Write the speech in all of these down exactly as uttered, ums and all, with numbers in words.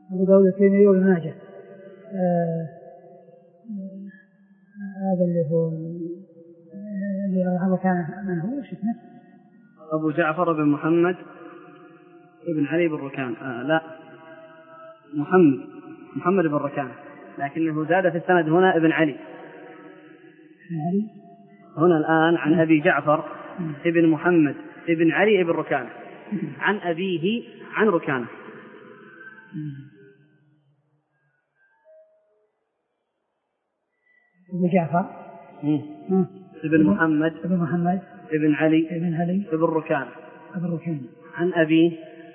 أبو داود الترمذي وابن ماجه. آه هذا اللي هو اللي هذا كان من هو اسمه أبو جعفر بن محمد ابن علي بن ركان. آه لا محمد محمد بن ركان، لكنه زاد في السند هنا ابن علي. علي هنا الآن عن أبي جعفر ابن محمد ابن علي ابن ركان عن أبيه عن ركانه. أبو جعفر ابن محمد ابن محمد ابن علي ابن علي ابن ركان ابن ركان عن أبيه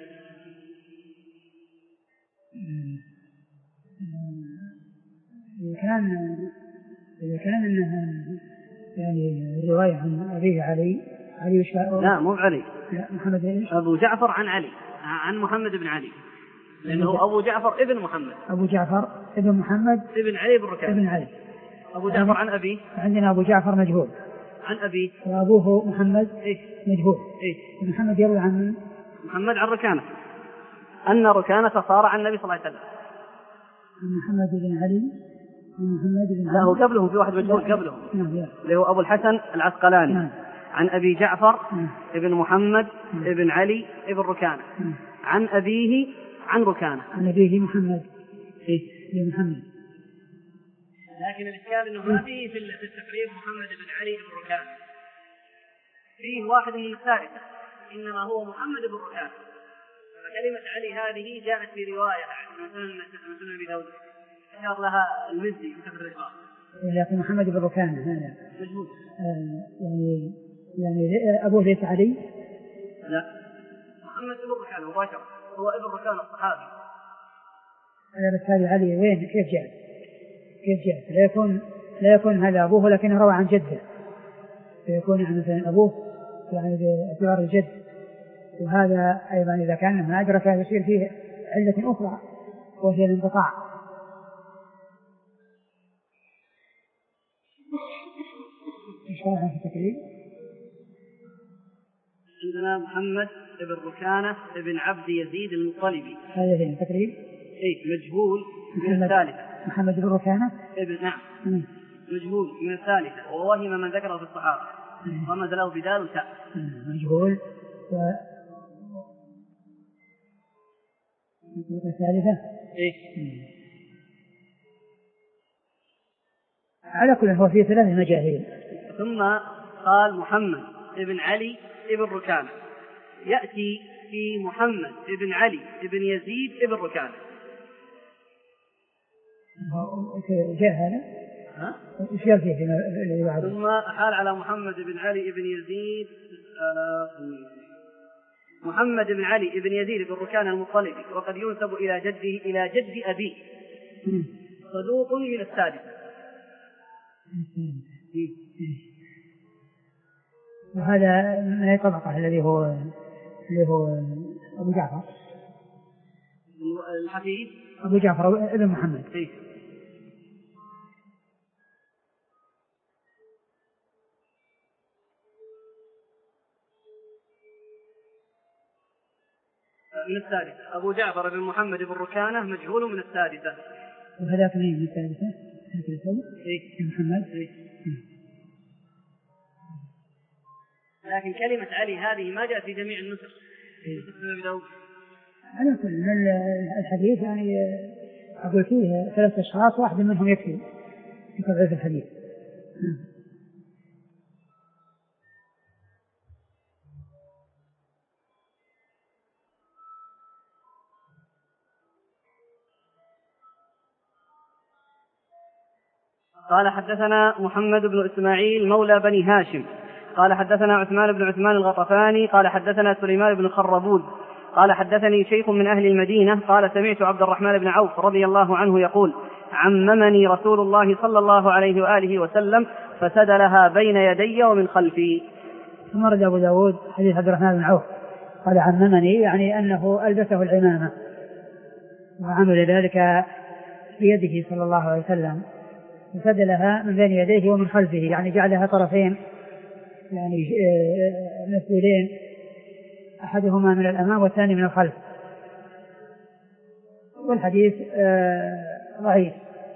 إذا كان إذا كان إنها يعني الرواية عن أبيه علي علي وشاء. لا مو علي، لا محمد إيش؟ أبو جعفر عن علي عن محمد بن علي، لأنه أبو جعفر ابن محمد. أبو جعفر ابن محمد ابن علي بن ركان ابن علي. أبو جعفر عن أبيه عندنا أبو جعفر مجهول عن أبيه وأبوه محمد إيه؟ مجهول. إيه؟ محمد يروي عن محمد عن ركانة أن ركانة صار عن النبي صلى الله عليه وسلم. محمد بن علي محمد بن لا هو قبلهم في واحد مجهول قبلهم اللي هو أبو الحسن العسقلاني. نعم. عن أبي جعفر نعم. ابن محمد نعم. ابن علي ابن ركانة نعم. عن أبيه عن ركانة عن أبيه محمد إيه محمد. لكن الإشكال إنه ما فيه في التقريب محمد بن علي بن ركانة، فيه واحد من الثالثة إنما هو محمد بن ركانة. فكلمة علي هذه جاءت في رواية عن سنن أبي داود أشار لها المزي في تفسير الإخبار. لكن محمد بن ركانة هذا مجهول. آه يعني يعني أبوه ليس علي. لا محمد بن ركانة مباشرة هو ابن ركانة الصحابي. هذا بس هذه علي وين كيف جاء؟ كيف جاء؟ لا يكون لا يكون هذا أبوه لكن روى عن جده، فيكون يعني مثلا أبوه يعني باعتبار الجد، وهذا أيضا إذا كان ما أدرك يصير فيه علة أخرى وهي الانقطاع. إيش رأيك في التقريب؟ عندنا محمد بن ركانة ابن عبد يزيد المطلبي. هذا هي التقريب. إيه مجهول من الثالثة. محمد بن ركانة ابن نعم مم. مجهول من الثالثة ووهم من ذكره في الصحابة رمز له بدال وتاء. مجهول و الثالثة إيه مم. على كل هو فيه ثلاثة مجاهيل. ثم قال محمد ابن علي ابن ركانة، يأتي في محمد ابن علي ابن يزيد ابن ركانة. جاء هذا ها؟ إيش جاء فيه اللي بعده؟ ثم أحال على محمد بن علي ابن يزيد على محمد بن علي ابن يزيد بن ركان المطلبي، وقد ينسب إلى جده إلى جد أبيه، صدوق من السادسة. وهذا ما طبقه الذي هو اللي هو أبو جعفر الحفيد أبو جعفر ابن محمد. إيه؟ من السادسة. أبو جعفر بن محمد بن ركانة مجهول من السادسة. وهذاك من السادسة هذا الثوب إيه؟ محمد. إيه؟ لكن كلمة علي هذه ما جاءت في جميع النسخ. على كل من الحديث يعني أقول فيه ثلاث أشخاص واحد منهم يكفي في تضعيف الحديث. قال حدثنا محمد بن إسماعيل مولى بني هاشم قال حدثنا عثمان بن عثمان الغطفاني قال حدثنا سليمان بن خربود قال حدثني شيخ من أهل المدينة قال سمعت عبد الرحمن بن عوف رضي الله عنه يقول عممني رسول الله صلى الله عليه وآله وسلم فسدلها بين يدي ومن خلفي. ثم رد أبو داود حديث عبد الرحمن بن عوف قال عممني يعني أنه ألبسه العمامة وعمل ذلك بيده صلى الله عليه وسلم فسدلها من بين يديه ومن خلفه يعني جعلها طرفين يعني مسدولين أحدهما من الأمام والثاني من الخلف. والحديث ضعيف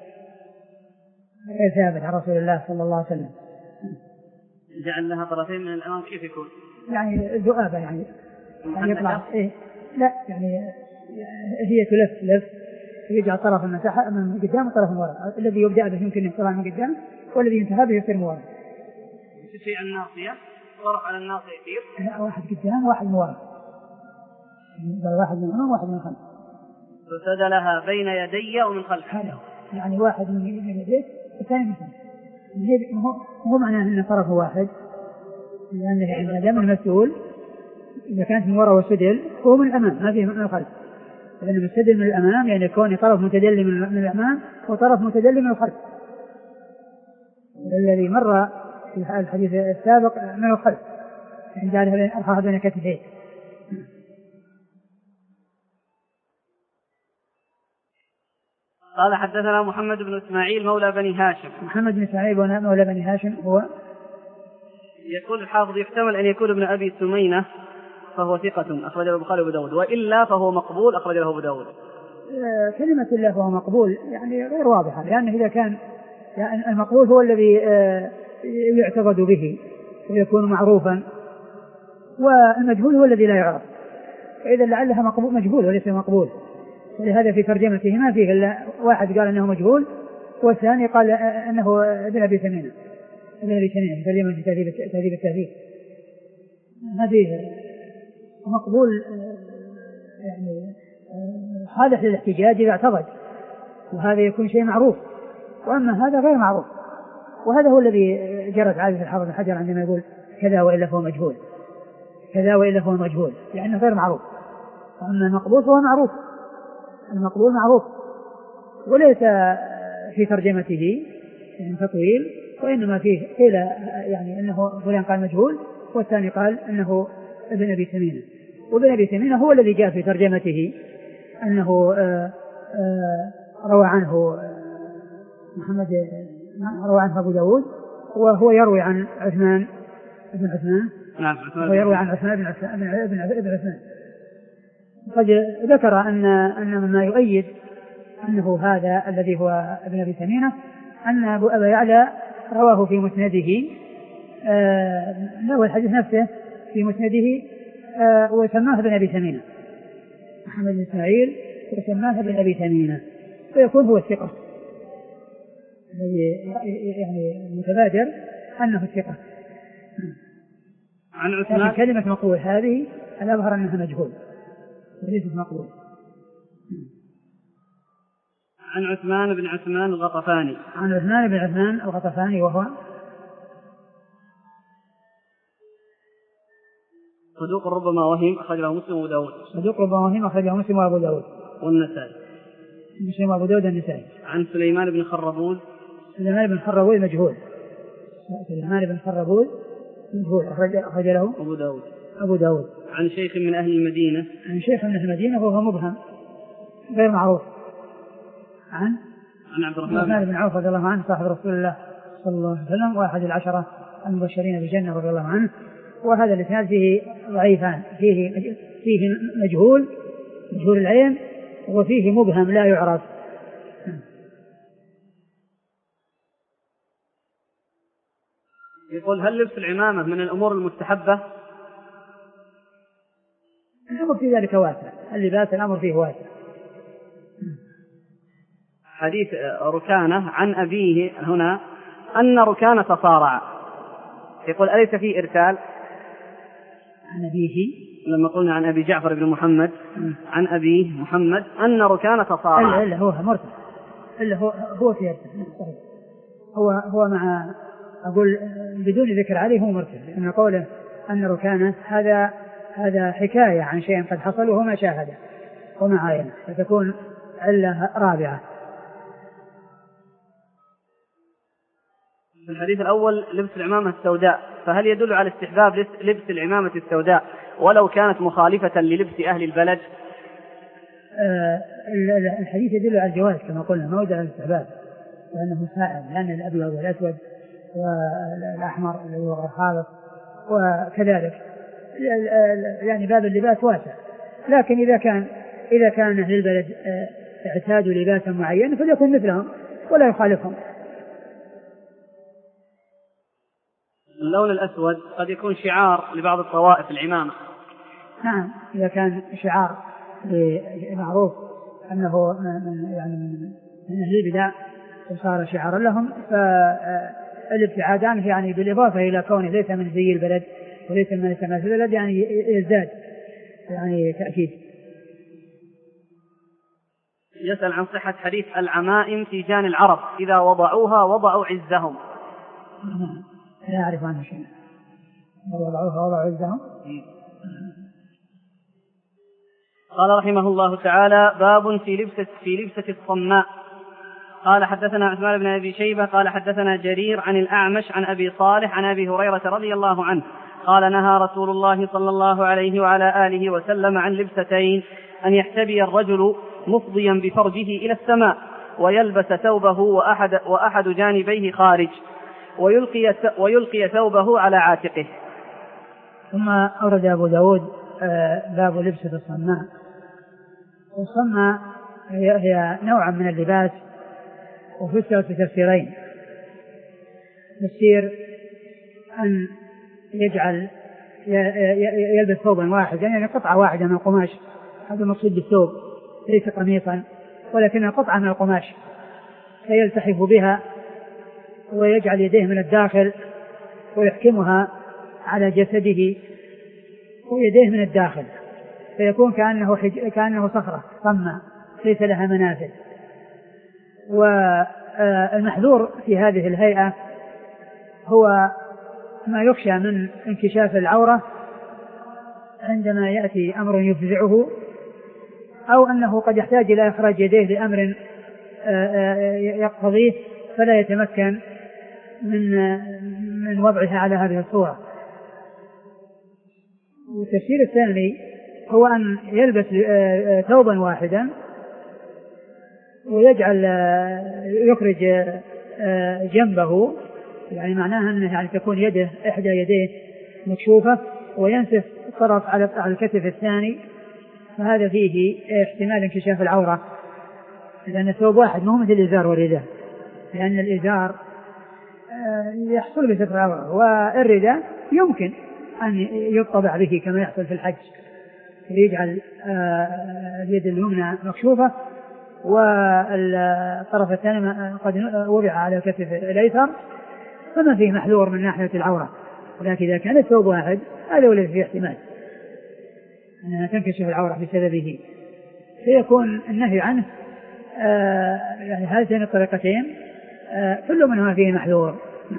غير ثابت عن رسول الله صلى الله عليه وسلم. جعل لها طرفين من الأمام كيف يكون؟ يعني ذؤابة يعني, يعني يطلع إيه؟ لا يعني هي تلف لف يجعل طرف من من قدام وطرف من وراء، الذي يبدأ به يمكن يطلع من قدام والذي ينتهى به يصير من وراء. شيء عن الناصية طرف على الناصية يصير واحد قدام واحد من وراء، واحد من الأمام واحد من الخلف. فسدلها بين يدي ومن خلف، يعني واحد من يديك والثاني من خلف. هو معناه أن طرف واحد، لأنه يعني دائما المسؤول إذا كانت من وراء وسدل هو من الأمام ما فيه من الخلف، لأن المستدل من الأمام يعني يكون طرف متدلي من الأمام وطرف متدلي من الخلف، الذي مر في الحديث السابق من الخلف يعني جعلها أرخاها بين كتفيه. قال حدثنا محمد بن إسماعيل مولى بني هاشم. محمد بن إسماعيل مولى بني هاشم هو يقول الحافظ يحتمل أن يكون ابن أبي سمينة فهو ثقة أخرج له البخاري وأبو داود، وإلا فهو مقبول أخرج له أبو داود. كلمة الله فهو مقبول يعني غير واضحة، لأن إذا كان يعني المقبول هو الذي يعتقد به ويكون معروفا، والمجهول هو الذي لا يعرف، فإذا لعلها مقبول مجهول وليس مقبول. ولهذا في ترجمته ما فيه إلا واحد قال أنه مجهول والثاني قال أنه ابن أبي سمينة ابن أبي سمينة في ترجمة تهذيب التهذيب. ما فيه مقبول يعني صالح للاحتجاج إذا اعتقد، وهذا يكون شيء معروف، وأما هذا غير معروف، وهذا هو الذي جرت عادة الحافظ بن حجر عندما يقول كذا وإلا فهو مجهول، كذا وإلا فهو مجهول، لأنه غير معروف. وأما المقبول فهو معروف، المقبول معروف وليس في ترجمته يعني تطويل، وإنما فيه قيل يعني أنه فلان قال مجهول والثاني قال أنه ابن أبي سمينة، وابن أبي سمينة هو الذي جاء في ترجمته أنه آآ آآ روى عنه محمد روى عنه أبو داود، وهو يروي عن عثمان بن عثمان نعم ويروي عن عثمان بن عثمان بن عثمان. قد ذكر أن أن مما يؤيد أنه هذا الذي هو ابن أبي سمينة أن أبو أبا يعلى رواه في مسنده له الحديث نفسه في مسنده وسماه ابن أبي سمينة، محمد بن إسماعيل وسماه ابن أبي سمينة، فيكون هو الثقة الذي يعني المتبادر أنه الثقة. عن عثمان كلمة مقبول هذه الأظهر أنها مجهول وليست مقبول. عن عثمان بن عثمان الغطفاني. عن عثمان بن عثمان الغطفاني وهو صدوق ربما وهم أخرجه مسلم وأبو داود. صدوق ربما وهم أخرجه مسلم وأبو داود والنسائي. مسلم وأبو داود والنسائي. عن سليمان بن خربوز. سليمان بن خربوز مجهول. سليمان بن خربوز مجهول أخرج له أبو داود. أبو داود. عن شيخ من أهل المدينة. عن شيخ من أهل المدينة وهو مبهم غير معروف. عن عن عبد الرحمن بن عوف رضي الله عنه صاحب رسول الله صلى الله عليه وسلم واحد العشرة المبشرين بالجنة رضي الله عنه. وهذا الإسناد فيه ضعيفان، فيه فيه مجهول مجهول العين وفيه مبهم لا يعرف. يقول هل لبس العمامة من الأمور المستحبة؟ الأمر في ذلك واسع، اللباس الأمر فيه واسع. حديث ركانة عن أبيه هنا أن ركانة تصارع، يقول أليس فيه إرسال؟ عن أبيه لما قلنا عن أبي جعفر بن محمد عن أبيه محمد أن ركانة تصارع. إلا هو مرسل، إلا هو هو في إرسال، هو هو مع أقول بدون ذكر عليه هو مرسل، لأن قوله أن ركانة هذا هذا حكاية عن شيء قد حصل وهو ما شاهده وما عاينه، فتكون علة رابعة. في الحديث الأول لبس العمامة السوداء، فهل يدل على استحباب لبس العمامة السوداء ولو كانت مخالفة للبس أهل البلد؟ آه الحديث يدل على الجواز كما قلنا، ما يدل على الاستحباب، لأنه سائل، لأن الأبيض والأسود والأحمر اللي هو غير خالص وكذلك يعني باب اللباس واسع. لكن إذا كان إذا كان أهل البلد اعتادوا لباسا معينا فليكن مثلهم ولا يخالفهم. اللون الأسود قد يكون شعار لبعض الطوائف العمامة. نعم إذا كان شعار معروف أنه من يعني من أهل البدع وصار شعارا لهم فالابتعاد عنه يعني بالإضافة إلى كونه ليس من زي البلد وليس من التماثيل البلد يعني يزداد يعني تأكيد. يسأل عن صحة حديث العمائم تيجان العرب إذا وضعوها وضعوا عزهم. لا أعرف عنه شيء. وضعوها وضعوا عزهم. قال رحمه الله تعالى باب في لبسة في لبسة الصماء. قال حدثنا عثمان بن أبي شيبة قال حدثنا جرير عن الأعمش عن أبي صالح عن أبي هريرة رضي الله عنه قال نهى رسول الله صلى الله عليه وعلى آله وسلم عن لبستين: أن يحتبي الرجل مفضيا بفرجه إلى السماء ويلبس ثوبه وأحد, وأحد جانبيه خارج ويلقي, ويلقي ثوبه على عاتقه. ثم أورد أبو داود باب لبسة الصماء. والصماء هي نوع من اللباس وفسرت بتفسيرين: تفسير أن يجعل يلبس ثوبا واحدا يعني قطعة واحدة من القماش، هذا المقصود بالثوب ليس قميصا ولكن قطعة من القماش، فيلتحف بها ويجعل يديه من الداخل ويحكمها على جسده ويديه من الداخل فيكون كأنه, حج... كأنه صخرة صماء ليس لها منافذ. والمحذور في هذه الهيئة هو ما يخشى من انكشاف العورة عندما يأتي أمر يفزعه، أو أنه قد يحتاج إلى إخراج يديه لأمر يقتضيه فلا يتمكن من من وضعها على هذه الصورة. والتفسير الثاني هو أن يلبس ثوبا واحدا ويجعل يخرج جنبه، يعني معناها أنه يعني تكون يده إحدى يديه مكشوفة وينسف الطرف على الكتف الثاني، فهذا فيه احتمال انكشاف العورة، لأن الثوب واحد مو مثل الإزار والرداء، لأن الإزار يحصل بستر العورة والرداء يمكن أن يطبع به كما يحصل في الحج، يجعل اليد اليمنى مكشوفة والطرف الثاني قد وضع على الكتف الأيسر، فما فيه محذور من ناحية العورة. ولكن إذا كان الثوب واحد هذا وليس فيه احتمال أنها تنكشف العورة بسببه، فيكون النهي عنه آه يعني هذين الطريقتين آه كل منها فيه محذور.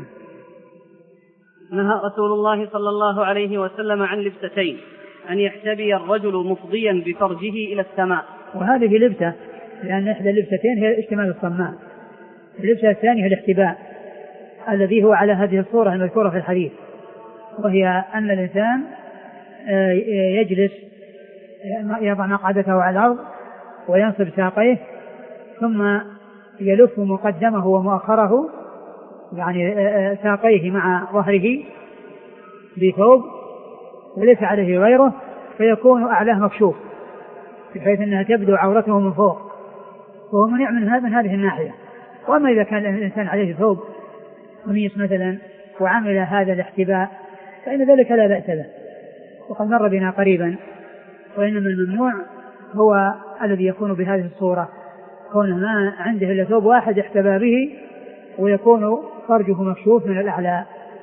نهى رسول الله صلى الله عليه وسلم عن لبستين: أن يحتبي الرجل مفضيا بفرجه إلى السماء، وهذه لبسة لأن إحدى اللبستين هي اشتمال الصماء، اللبسة الثانية هي الاحتباء الذي هو على هذه الصورة المذكورة في الحديث، وهي أن الإنسان يجلس يضع مقعدته على الأرض وينصب ساقيه ثم يلف مقدمه ومؤخره يعني ساقيه مع ظهره بثوب وليس عليه غيره، فيكون أعلاه مكشوف بحيث أنها تبدو عورته من فوق، وهو منع من هذه الناحية. وأما إذا كان الإنسان عليه ثوب قميص مثلا وعمل هذا الاحتباء فإن ذلك لا بأس به، وقد مر بنا قريبا. وإنما الممنوع هو الذي يكون بهذه الصورة، كون ما عنده إلا ثوب واحد احتبى به ويكون فرجه مكشوف من الأعلى.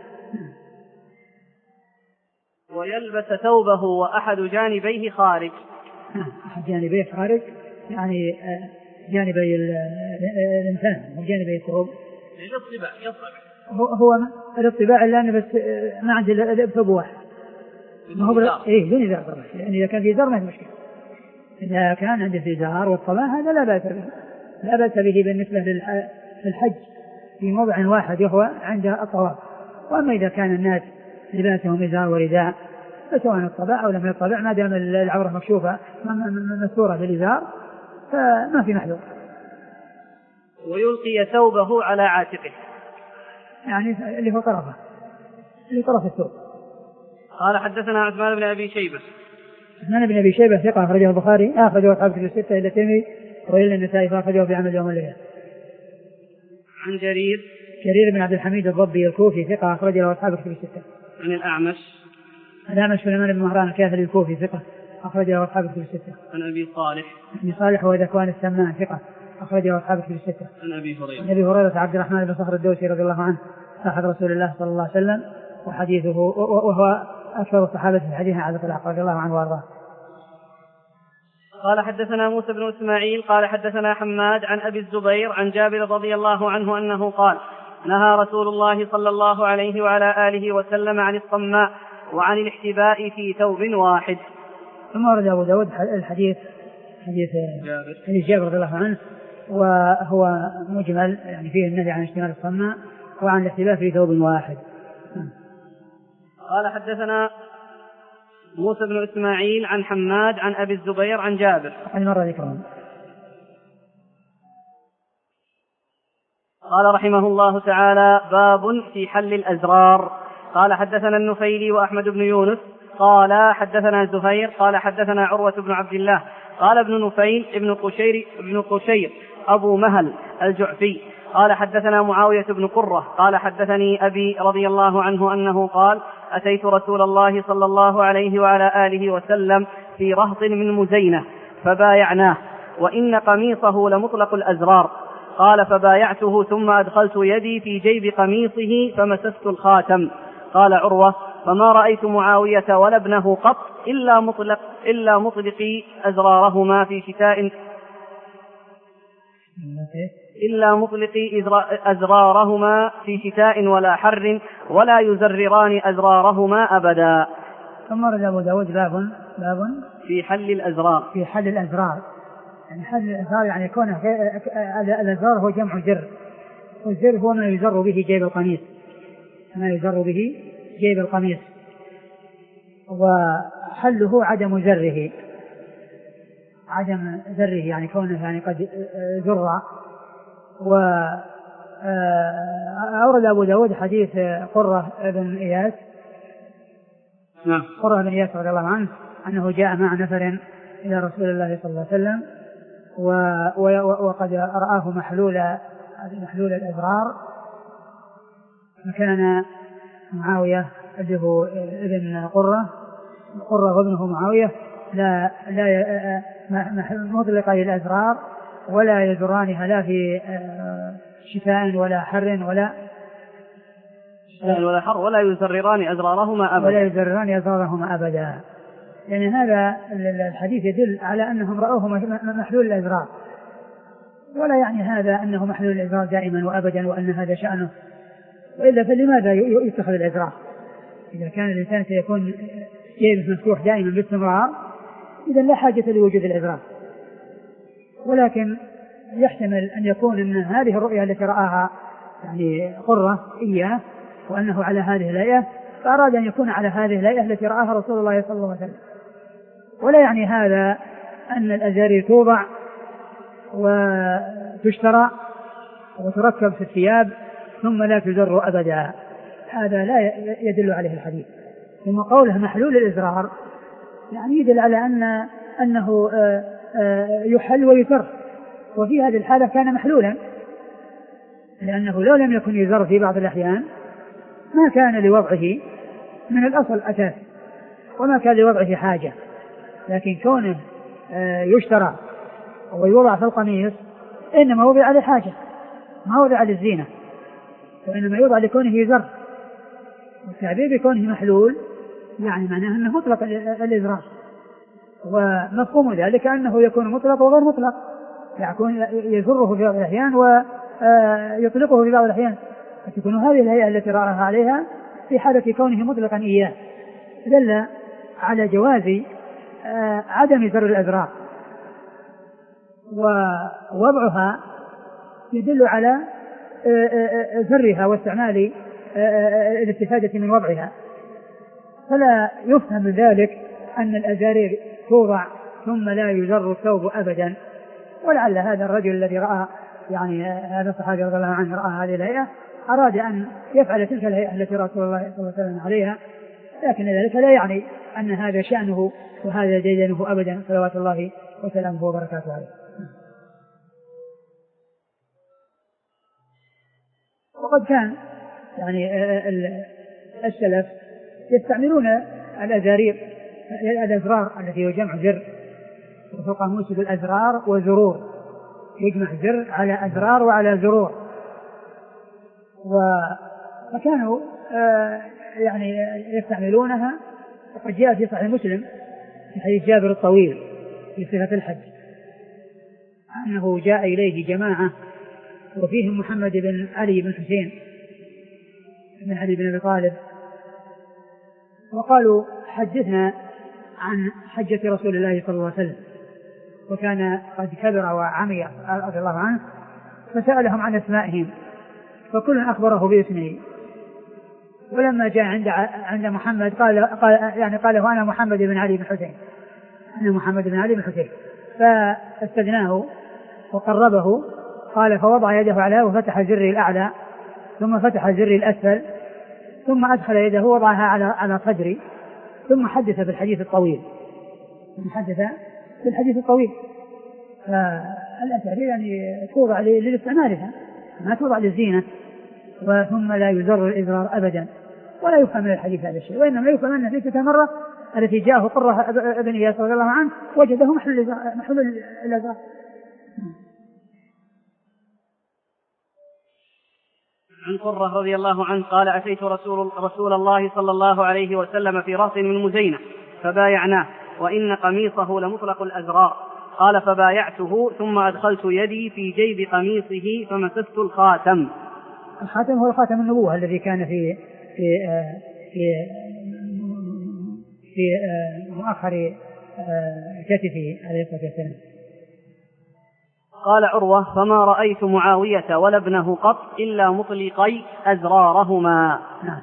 ويلبس ثوبه وأحد جانبيه خارج. أحد جانبيه خارج يعني جانبي الإنسان وجانبي الثوب. الاطباع هو هو الاطباع اللي أنا بس ما عندي إلا ثوب واحد. ما هو إيه دون إزار طبعا، يعني إذا كان في إزار ما في مشكلة. إذا كان عنده في إزار والطباع هذا لا بأس به، لا بأس به بالنسبة للحج في موضع واحد يهوى عند الطواف. وأما إذا كان الناس لباسهم إزار ورداء فسواء الطباع أو لم يطبع ما دام العورة مكشوفة مستورة بالإزار فما في محذور. ويلقي ثوبه على عاتقه يعني اللي هو طرفه اللي طرف الثوب. قال حدثنا عثمان بن أبي شيبة. عثمان بن أبي شيبة ثقة أخرجه البخاري أخرجه أصحاب الكتب الستة إلا الترمذي وإلا النسائي فأخرجه في عمل يوم الليلة. عن جرير جرير بن عبد الحميد الضبي الكوفي ثقة أخرج له أصحاب الكتب الستة. عن الأعمش الأعمش سليمان بن مهران الكاهلي الكوفي ثقة أخرج له أصحاب الكتب الستة. عن أبي صالح أبي صالح وذكوان السمان ثقة أخرج له أصحاب الكتب الستة. عن أبي هريرة عن أبي هريرة عبد الرحمن بن صخر الدوسي رضي الله عنه صاحب رسول الله صلى الله عليه وسلم وحديثه وهو أكثر الصحابة في حديثه على الإطلاق رضي الله عنه وأرضاه. قال حدثنا موسى بن إسماعيل قال حدثنا حماد عن أبي الزبير عن جابر رضي الله عنه أنه قال نهى رسول الله صلى الله عليه وعلى آله وسلم عن الصماء وعن الاحتباء في ثوب واحد. ثم ورد أبو داود الحديث حديث جابر حديث جابر رضي الله عنه وهو مجمل يعني فيه النهي عن اشتمال الصماء وعن الاحتباء في ثوب واحد. قال حدثنا موسى بن إسماعيل عن حماد عن أبي الزبير عن جابر مرة ذكرهم. قال رحمه الله تعالى باب في حل الأزرار. قال حدثنا النفيلي وأحمد بن يونس قال حدثنا زهير قال حدثنا عروة بن عبد الله قال ابن نفيل ابن قشير ابن قشير أبو مهل الجعفي قال حدثنا معاوية بن قرة قال حدثني أبي رضي الله عنه أنه قال أتيت رسول الله صلى الله عليه وعلى آله وسلم في رهط من مزينة فبايعناه وإن قميصه لمطلق الأزرار قال فبايعته ثم أدخلت يدي في جيب قميصه فمسست الخاتم. قال عروة فما رأيت معاوية ولا ابنه قط إلا مطلق إلا مطلقي أزرارهما في شتاء إلا مطلقي أزرارهما في شتاء ولا حر ولا يزرران أزرارهما أبدا. ثم رد أبو داود باب باب في حل الأزرار في حل الأزرار يعني حل الأزرار يعني كونه الأزرار هو جمع زر والزر هو ما يزر به جيب القميص ما يزر به جيب القميص وحله عدم زره عدم زره يعني كونه يعني قد زر. وأورد أبو داود حديث قرة بن إياس نعم قرة بن إياس رضي الله عنه أنه جاء مع نفر إلى رسول الله صلى الله عليه وسلم وقد رآه محلول محلول الأزرار فكان معاوية ابنه ابن قرة قرة وابنه معاوية لا لا مطلقا للأزرار ولا يزرانها لا في شتاء ولا حر ولا ولا حر ولا يزرران أزرارهما أبدا ولا يزرران أزرارهما أبدا. يعني هذا الحديث يدل على أنهم رأوه محلول الأزرار ولا يعني هذا أنه محلول الأزرار دائما وأبدا وأن هذا شأنه وإلا فلماذا يتخذ الأزرار إذا كان الإنسان سيكون جيبه مفتوح دائما باستمرار إذا لا حاجة لوجود الأزرار. ولكن يحتمل أن يكون من هذه الرؤية التي رآها يعني قرة إياه وأنه على هذه الهيئة فأراد أن يكون على هذه الهيئة التي رآها رسول الله صلى الله عليه وسلم. ولا يعني هذا أن الأزارير توضع وتشترى وتركب في الثياب ثم لا تزر أبدا هذا لا يدل عليه الحديث. ثم قوله محلول الإزرار يعني يدل على أن أنه يحل ويزر وفي هذه الحالة كان محلولا لأنه لو لم يكن يزر في بعض الأحيان ما كان لوضعه من الأصل أساس وما كان لوضعه حاجة. لكن كونه يشترى ويوضع في القميص إنما وضع لحاجة ما وضع للزينة وإنما يوضع لكونه يزر. والتعبير بكونه محلول يعني معناه أنه مطلق الإزرار ومفهوم ذلك أنه يكون مطلق وغير مطلق يكون يزره في بعض الأحيان ويطلقه في بعض الأحيان فتكون هذه الهيئة التي رآها عليها في حالة كونه مطلقا إياه دل على جواز عدم زر الأزرار. ووضعها يدل على زرها واستعمال الاستفادة من وضعها فلا يفهم من ذلك أن الأزارير توضع ثم لا يزر الثوب أبدا. ولعل هذا الرجل الذي رأى يعني هذا الصحابي رضي الله عنه رأى هذه الهيئة أراد أن يفعل تلك الهيئة التي رسول الله صلى الله عليه وسلم عليها لكن ذلك لا يعني أن هذا شأنه وهذا ديدنه أبدا صلوات الله وسلامه وبركاته عليه. وقد كان يعني السلف يستعملون الأزارير الأزرار التي هو جمع زر، وفي القاموس بالأزرار وزرور، يجمع زر على أزرار وعلى زرور. وكانوا يعني يستعملونها. وقد جاء في صحيح مسلم في حديث جابر الطويل في صفة الحج أنه جاء إليه جماعة وفيهم محمد بن علي بن حسين بن علي بن أبي طالب، وقالوا حدثنا عن حجة رسول الله صلى الله عليه وسلم، وكان قد كبر وعمي رضي الله عنه، فسألهم عن أسمائهم فكل أخبره باسمه. ولما جاء عند عند محمد قال, قال يعني قال أنا محمد بن علي بن حسين أنا محمد بن علي بن حسين فاستدناه وقربه. قال فوضع يده عليه وفتح زري الأعلى ثم فتح زري الأسفل ثم أدخل يده ووضعها على على صدري ثم حدث بالحديث الطويل ثم حدث بالحديث الطويل. فالأسئلة يعني توضع للاستعمالها ما توضع للزينة، ثم لا يزر الإزرار أبدا ولا يفهم من الحديث هذا الشيء، وإنما يفهم أن ذيك المرة التي جاءه قرة ابن إياس رضي الله عنه وجده محل محل الإزرار. عن قرة رضي الله عنه قال أتيت رسول, رسول الله صلى الله عليه وسلم في رأس من مزينة فبايعناه وإن قميصه لمطلق الأزرار. قال فبايعته ثم أدخلت يدي في جيب قميصه فمسست الخاتم. الخاتم هو خاتم النبوة الذي كان في في آه في في آه مؤخر آه كتفه عليه الصلاة والسلام. قال عروة فما رأيت معاوية ولا ابنه قط إلا مطلقي أزرارهما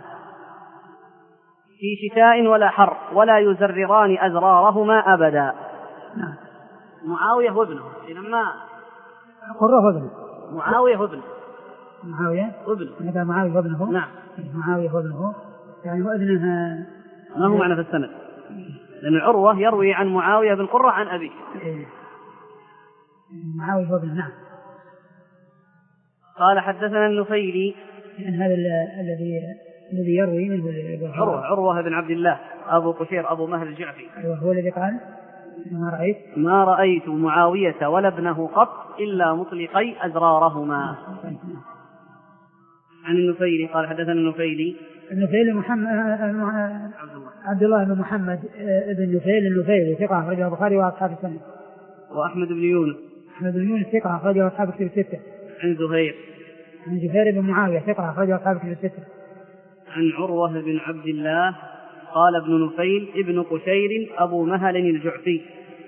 في شتاء ولا حر ولا يزرران أزرارهما أبدا. نعم. معاوية وابنه لما قرة وابنه معاوية وابنه معاوية وابنه هذا معاوية وابنه. نعم معاوية وابنه يعني وابنها ما هو معنى في السند، لأن عروة يروي عن معاوية بن قرة عن أبيه. إيه. معاوية وابنه. نعم. قال حدثنا النفيلي يعني هذا الذي الذي يروي منه عروة عروة بن عبد الله أبو قشير أبو مهل الجعفي. أيوة هو الذي قال ما رأيت ما رأيت معاوية ولا ابنه قط إلا مطلقي أزرارهما. عن النفيلي قال حدثنا النفيلي النفيلي محمد عبد الله بن محمد بن نفيل النفيلي ثقة أخرجه البخاري وأصحاب السنة. وأحمد بن يونس أحمد بن يونس ثقة أخرجه أصحاب الكتب الستة. عن زهير عن زهير بن معاوية ثقة أخرجه أصحاب الكتب الستة. عن عروة بن عبد الله قال ابن نفيل ابن قشير أبو مهل الجعفي.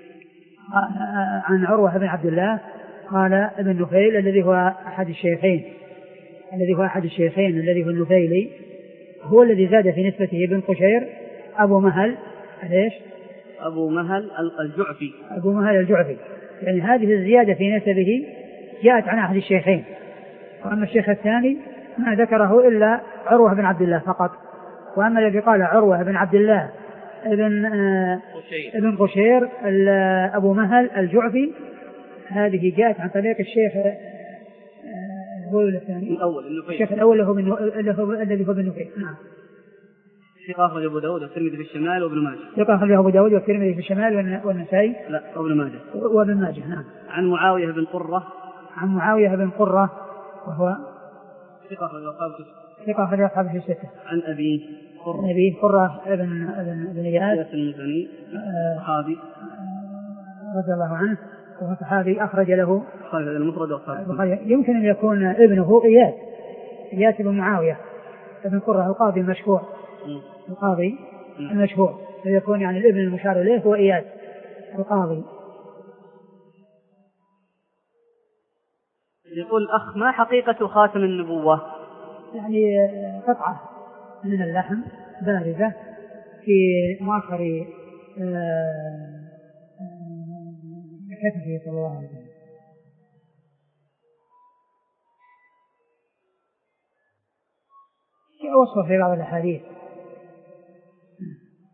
عن عروة بن عبد الله قال ابن نفيل الذي هو أحد الشيخين الذي هو أحد الشيخين الذي هو النفيلي هو الذي زاد في نسبته ابن قشير أبو مهل ليش؟ أبو مهل الجعفي أبو مهل الجعفي. يعني هذه الزيادة في نسبه جاءت عن أحد الشيخين، وأما الشيخ الثاني ما ذكره إلا عروة بن عبد الله فقط. وأما الذي قال عروة بن عبد الله ابن قشير. ابن قشير أبو مهل الجعفي هذه جاءت عن طريق الشيخ هو الثاني الأول الشيخ الأول له الذي هو بن نفيل. نعم. ثقة أخرجه أبو داود والترمذي في الشمال وابن ماجه. ثقة أخرجه أبو داود والترمذي في الشمال والنسائي. لا وابن ماجه. وابن ماجه. نعم. عن معاوية بن قرة عن معاوية بن قرة وهو ثقة أخرجه أصحاب ثقة أخرجه أصحاب الستة. عن أبيه قرة أبيه قرة ابن ابن ابن إياس المزني صحابي رضي الله عنه وهو صحابي أخرج له المفرد والصحابي. يمكن أن يكون ابنه إياس إياس بن معاوية ابن قرة القاضي المشهور القاضي المشهور فيكون يعني الابن المشار إليه هو إياس القاضي. يقول أخ ما حقيقة خاتم النبوة؟ يعني قطعة من اللحم بارزة في مؤخر كتفه صلى الله عليه وسلم. وصف في بعض الأحاديث.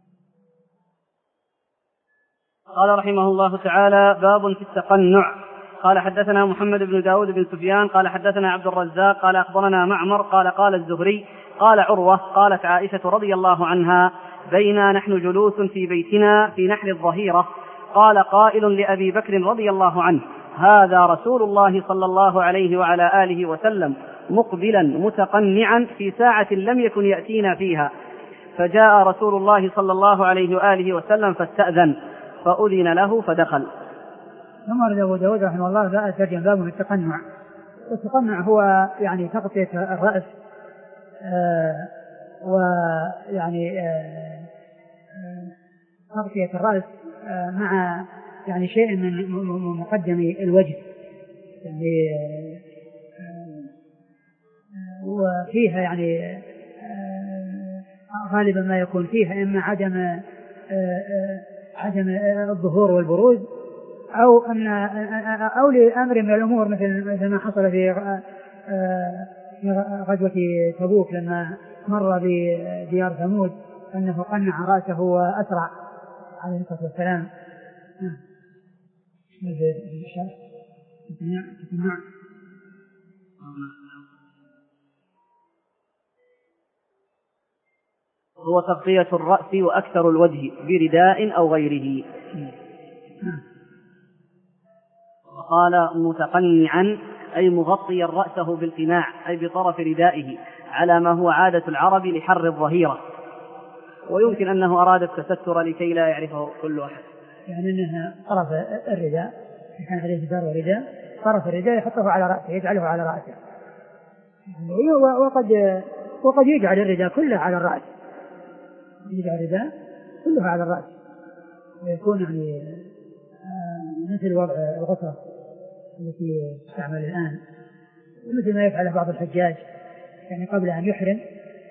قال رحمه الله تعالى باب في التقنع. قال حدثنا محمد بن داود بن سفيان قال حدثنا عبد الرزاق قال أخبرنا معمر قال قال الزهري قال عروة قالت عائشة رضي الله عنها بينا نحن جلوس في بيتنا في نحر الظهيرة قال قائل لأبي بكر رضي الله عنه هذا رسول الله صلى الله عليه وعلى آله وسلم مقبلا متقنعا في ساعة لم يكن يأتينا فيها، فجاء رسول الله صلى الله عليه وآله وسلم فاستأذن فأذن له فدخل. ثم أرد أبو داود رحمه الله بقى ترجم بابه التقنع. والتقنع هو يعني تغطية الرأس آه ويعني آه تغطية الرأس آه مع يعني شيء من مقدم الوجه يعني آه وفيها يعني آه غالبا ما يكون فيها إما عدم آه آه عدم الظهور والبروز أو أن أو لأمر من الأمور مثل مثل ما حصل في غزوة تبوك لما مر بديار ثمود أنه قنع رأسه وأسرع عليه الصلاة والسلام. هو تغطية الرأس وأكثر الوجه برداء أو غيره. قال متقنعا أي مغطيا رأسه بالقناع أي بطرف ردائه على ما هو عادة العرب لحر الظهيرة، ويمكن أنه أراد التستر لكي لا يعرفه كل أحد، يعني أنها طرف الرداء كان عليه جدار ورداء طرف الرداء يحطه على رأسه يجعله على رأسه، وقد وقد يجعل الرداء كله على الرأس، يجعل الرداء كله على الرأس ويكون يعني مثل وضع الغطرة التي تستعمل الآن، مثل ما يفعله بعض الحجاج يعني قبل أن يحرم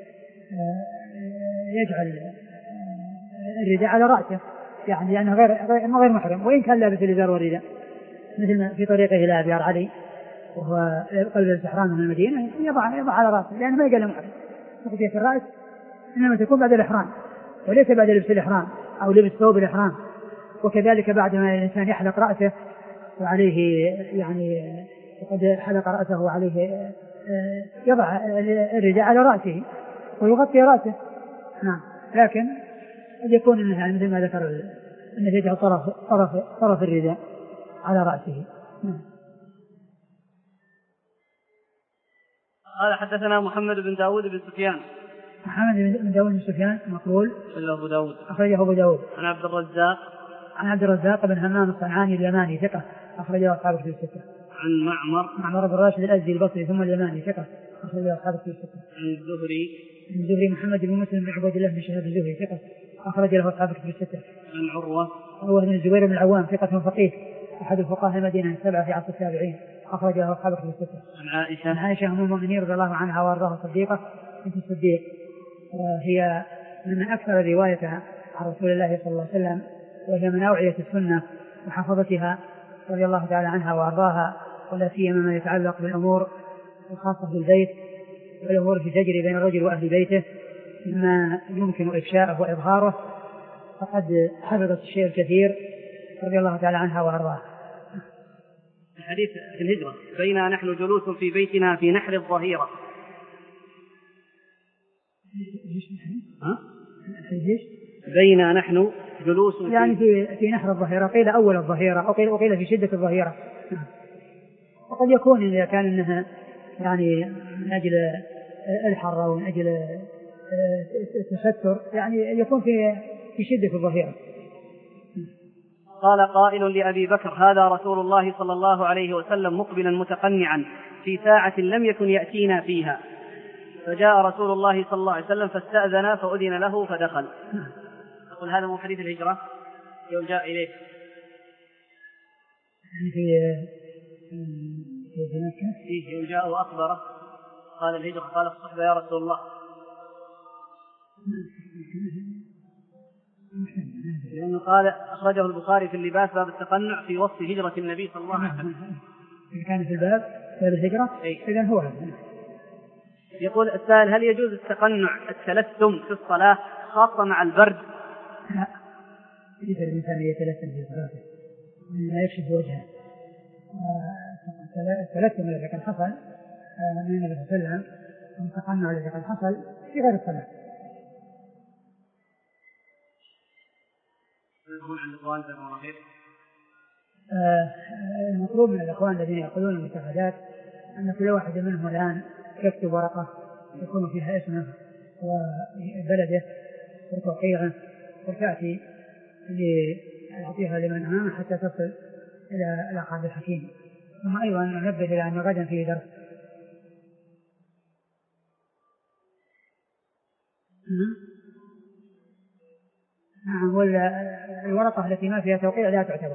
يجعل الرداء على رأسه يعني لأنه غير غير محرم وإن كان لابس الإزار والرداء، مثل ما في طريقه إلى أبيار علي وهو قلب الاستحرام من المدينة يضع يضع على رأسه لأنه ما يقل محرم. تغطية الرأس إنما تكون بعد الإحرام وليس بعد لبس الإحرام أو لبس ثوب الإحرام، وكذلك بعد ما الإنسان يحلق رأسه وعليه يعني وقد حلق رأسه وعليه يضع الرداء على رأسه ويغطي رأسه. نعم، لكن قد يكون إنها مثل ما ذكر أنه يجعل طرف طرف طرف الرداء على رأسه. نعم. قال حدثنا محمد بن داود بن سفيان. محمد بن داود بن سفيان مقبول أخرجه أبو داود. أخرجه أبو داود. عن عبد الرزاق. عن عبد الرزاق بن همام الصنعاني اليماني ثقة أخرجه أصحاب الكتب الستة. عن معمر. معمر بن راشد الأزدي البصري ثم اليماني ثقة أخرجه أصحاب الكتب الستة. عن الزهري. عن الزهري محمد بن مسلم بن عبد الله بن شهاب الزهري ثقة أخرج له أصحاب الكتب الستة. عن عروة. عروة بن الزبير بن العوام ثقة فقيه أحد الفقهاء المدينة السبعة في عصر التابعين أخرج له أصحاب الكتب الستة. عن عائشة. عن عائشة أم المؤمنين رضي الله عنها وأرضاها صديقة بنت الصديق، هي من أكثر رواية عن رسول الله صلى الله عليه وسلم، وهي من أوعية السنة وحفظتها رضي الله تعالى عنها وأرضاها، ولا سيما ما يتعلق بالأمور الخاصة بالبيت والأمور التي تجري بين الرجل وأهل بيته مما يمكن إفشاءه وإظهاره، فقد حفظت الشيء الكثير رضي الله تعالى عنها وأرضاها. الحديث في الهجرة بينا نحن جلوس في بيتنا في نحر الظهيرة. ها؟ بينا نحن جلوس يعني في في نحر الظهيرة، قيل أول الظهيرة أو قيل وقيل في شدة الظهيرة، وقد يكون إذا كان إنها يعني من أجل الحر أو من أجل التستر يعني يكون في في شدة الظهيرة. قال قائل لأبي بكر هذا رسول الله صلى الله عليه وسلم مقبلا متقنعا في ساعة لم يكن يأتينا فيها، فجاء رسول الله صلى الله عليه وسلم فاستأذن فأذن له فدخل. أقول هذا مو حديث الهجرة يوم جاء إليه في في مكة فيه يوم جاء وأخبره قال الهجرة قال الصحبة يا رسول الله، لأنه قال أخرجه البخاري في اللباس باب التقنع في وصف هجرة النبي صلى الله عليه وسلم. كان في الباب باب الهجرة إذن هو هذا. يقول السائل هل يجوز التقنع التلثم في الصلاة خاصة مع البرد؟ لا، ليس الإنسان يتلثم في صلاته لا يكشف وجهه التلتم الذي قد حصل من النبي صلى الله عليه وسلم والتقنع الذي قد حصل في غير الصلاة. المطلوب من الإخوان الذين يأخذون المشاهدات أن كل واحد منهم الآن يكتب ورقة يكون فيها اسمه وبلده وتوقيعه وتأتي ليعطيها لمن أمامه حتى تصل إلى الأخ عبد الحكيم. ثم أيضا ننبه إلى أن غدا فيه درس. نعم، والورقة التي ما فيها توقيع لا تعتبر.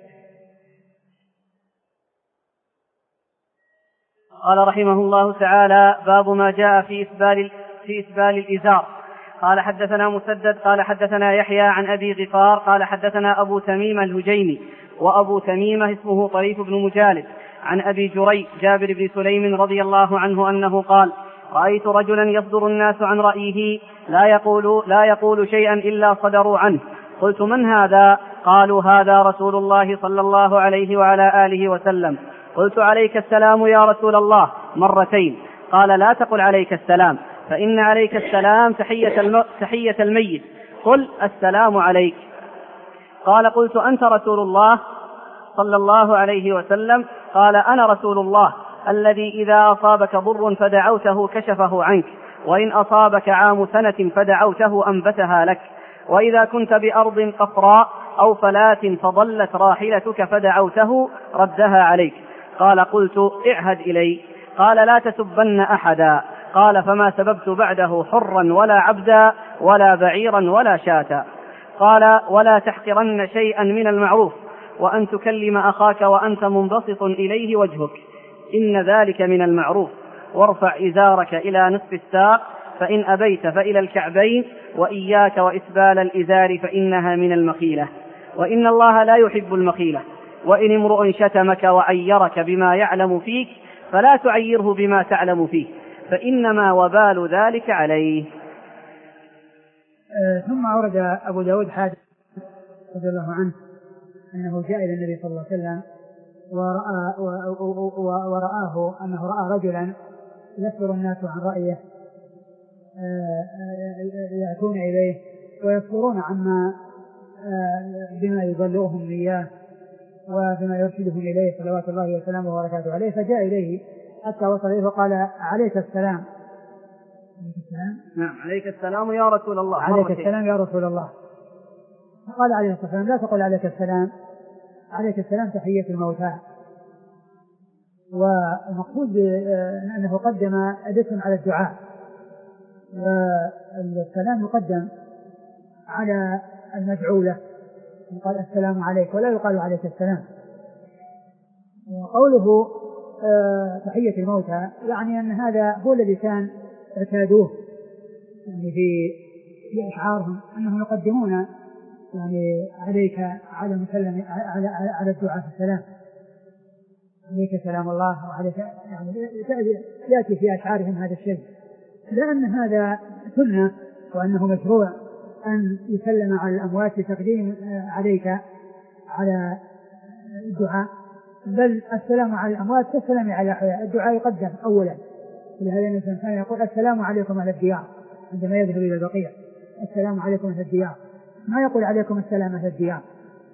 قال رحمه الله تعالى: باب ما جاء في إسبال, في إسبال الإزار. قال حدثنا مسدد قال حدثنا يحيى عن أبي غفار قال حدثنا أبو تميم الهجيمي، وأبو تميمة اسمه طريف بن مجالد، عن أبي جريج جابر بن سليم رضي الله عنه أنه قال: رأيت رجلا يصدر الناس عن رأيه لا يقول, لا يقول شيئا إلا صدروا عنه. قلت: من هذا؟ قالوا: هذا رسول الله صلى الله عليه وعلى آله وسلم. قلت: عليك السلام يا رسول الله مرتين. قال: لا تقل عليك السلام، فإن عليك السلام تحية, الم... تحية الميت، قل السلام عليك. قال: قلت: أنت رسول الله صلى الله عليه وسلم؟ قال: أنا رسول الله الذي إذا أصابك ضر فدعوته كشفه عنك، وإن أصابك عام سنة فدعوته أنبتها لك، وإذا كنت بأرض قفراء أو فلات فضلت راحلتك فدعوته ردها عليك. قال: قلت: اعهد إلي. قال: لا تسبن أحدا. قال: فما سببت بعده حرا ولا عبدا ولا بعيرا ولا شاتا. قال: ولا تحقرن شيئا من المعروف، وأن تكلم أخاك وأنت منبسط إليه وجهك، إن ذلك من المعروف، وارفع إزارك إلى نصف الساق، فإن أبيت فإلى الكعبين، وإياك وإسبال الإزار فإنها من المخيلة، وإن الله لا يحب المخيلة. وإن امرؤ شتمك وعيرك بما يعلم فيك فلا تعيره بما تعلم فيه، فإنما وبال ذلك عليه. آه ثم أورد أبو داود حادث رضي الله عنه أنه جاء إلى النبي صلى الله عليه وسلم ورأى ورآه أنه رأى رجلا يصبر الناس عن رأيه، يأتون إليه ويصبرون عما بما يبلغهم إياه وبما يرشدهم إليه صلوات الله وسلامه وبركاته عليه. فجاء إليه حتى وصل إليه فقال: عليك السلام. نعم، عليك السلام يا رسول الله. عليك السلام يا رسول الله. فقال عليه الصلاة والسلام: لا تقل عليك السلام، عليك السلام تحية الموتى. والمقصود أنه قدم الاسم على الدعاء، والسلام يقدم على المدعو له، يقال السلام عليك ولا يقال عليك السلام. وقوله تحية الموتى يعني أن هذا هو الذي كان اعتادوه يعني في إشعارهم أنهم يقدمون يعني عليك على مسلم على على الدعاء في السلام، عليك سلام الله وعليك، يعني يأتي في أشعارهم هذا الشيء، لأن هذا سنة وأنه مشروع أن يسلم على الأموات بتقديم عليك على الدعاء، بل السلام على الأموات كالسلام على الأحياء، الدعاء يقدم أولا. لهذا الإنسان كان يقول: السلام عليكم أهل الديار عندما يذهب إلى البقيع، السلام عليكم أهل الديار، ما يقول عليكم السلام أهل الديار.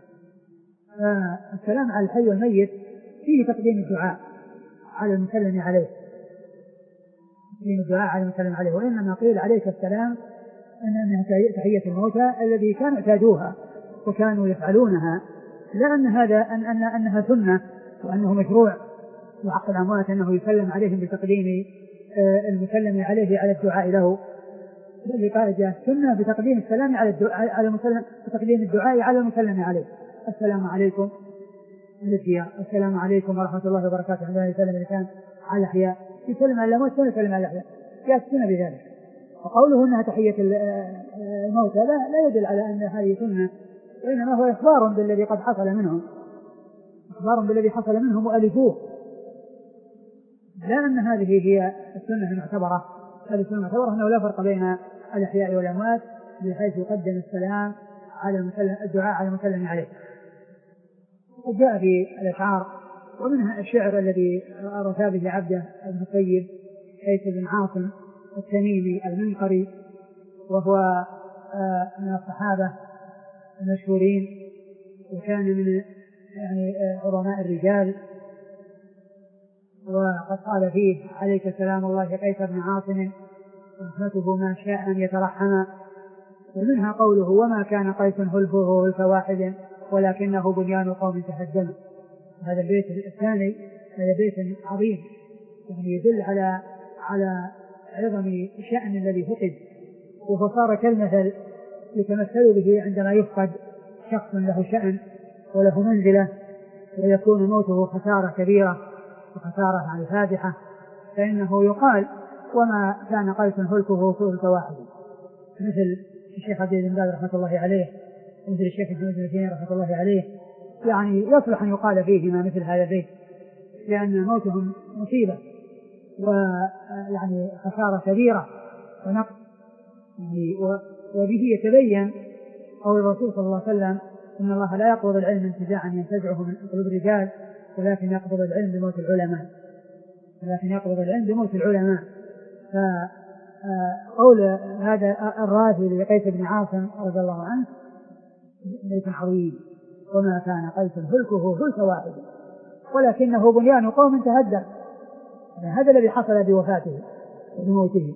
السلام على الحي والميت فيه تقديم الدعاء على المسلم عليه، تقديم الدعاء على المسلم عليه. وإنما قيل عليك السلام أنها تحية الموتى الذي كانوا اعتادوها وكانوا يفعلونها، لأن هذا أن أن أنها سنة وأنه مشروع وحق الأموات أنه يسلم عليهم بتقديم المسلم عليه على الدعاء له. اللي قال جاء السنة بتقديم السلام على الدعاء على المسلم، بتقديم الدعاء على المسلم عليه. السلام عليكم الديار، السلام عليكم ورحمة الله وبركاته. عندما يسلم الإنسان على الأحياء يسلم على الأموات ويسلم على الأحياء، جاء السنة بذلك. وقوله أنها تحية الموتى لا, لا يدل على أن هذه سنة، وإنما هو إخبار بالذي قد حصل منهم، إخبار بالذي حصل منهم وألفوه، لا أن هذه هي السنة المعتبرة. هذه السنة المعتبرة أنه لا فرق بين الأحياء والأموات بحيث يقدم السلام على المسلم، الدعاء على المسلم عليه. وجاء في الأشعار ومنها الشعر الذي رثى به عبده ابن الطيب قيس بن عاصم التميمي المنقري، وهو من الصحابة المشهورين، وكان من يعني علماء الرجال، وقد قال فيه عليك سلام الله قيس بن عاصم رحمته ما شاء أن يترحم. ومنها قوله وما كان قيس هلفه هلف واحد ولكنه بنيان قوم تهدم. هذا البيت الثاني هذا بيت عظيم يعني يدل على على عظم الشأن الذي فقد، وهو صار كالمثل يتمثل به عندما يفقد شخص له شأن وله منزلة ويكون موته خسارة كبيرة وخسارة عن الفادحة، فإنه يقال وما كان قيس هلكه هلك واحد، مثل الشيخ عبد العزيز بن باز رحمة الله عليه ومثل الشيخ ابن تيمية رحمة الله عليه، يعني يصلح أن يقال فيهما مثل هذا البيت، لأن موتهم مصيبة ويعني خسارة كبيرة ونقص، وبه يتبين قول الرسول صلى الله عليه وسلم إن الله لا يقبض العلم انتزاعا ينتزعه من قلوب الرجال ولكن يقبض العلم بموت العلماء ولكن يقبض العلم بموت العلماء. فقول هذا الراثي لقيس بن عاصم رضي الله عنه بيت عظيم وما كان قيس هلكه هلك واحد ولكنه بنيان قوم تهدم. هذا الذي حصل بوفاته وبموته.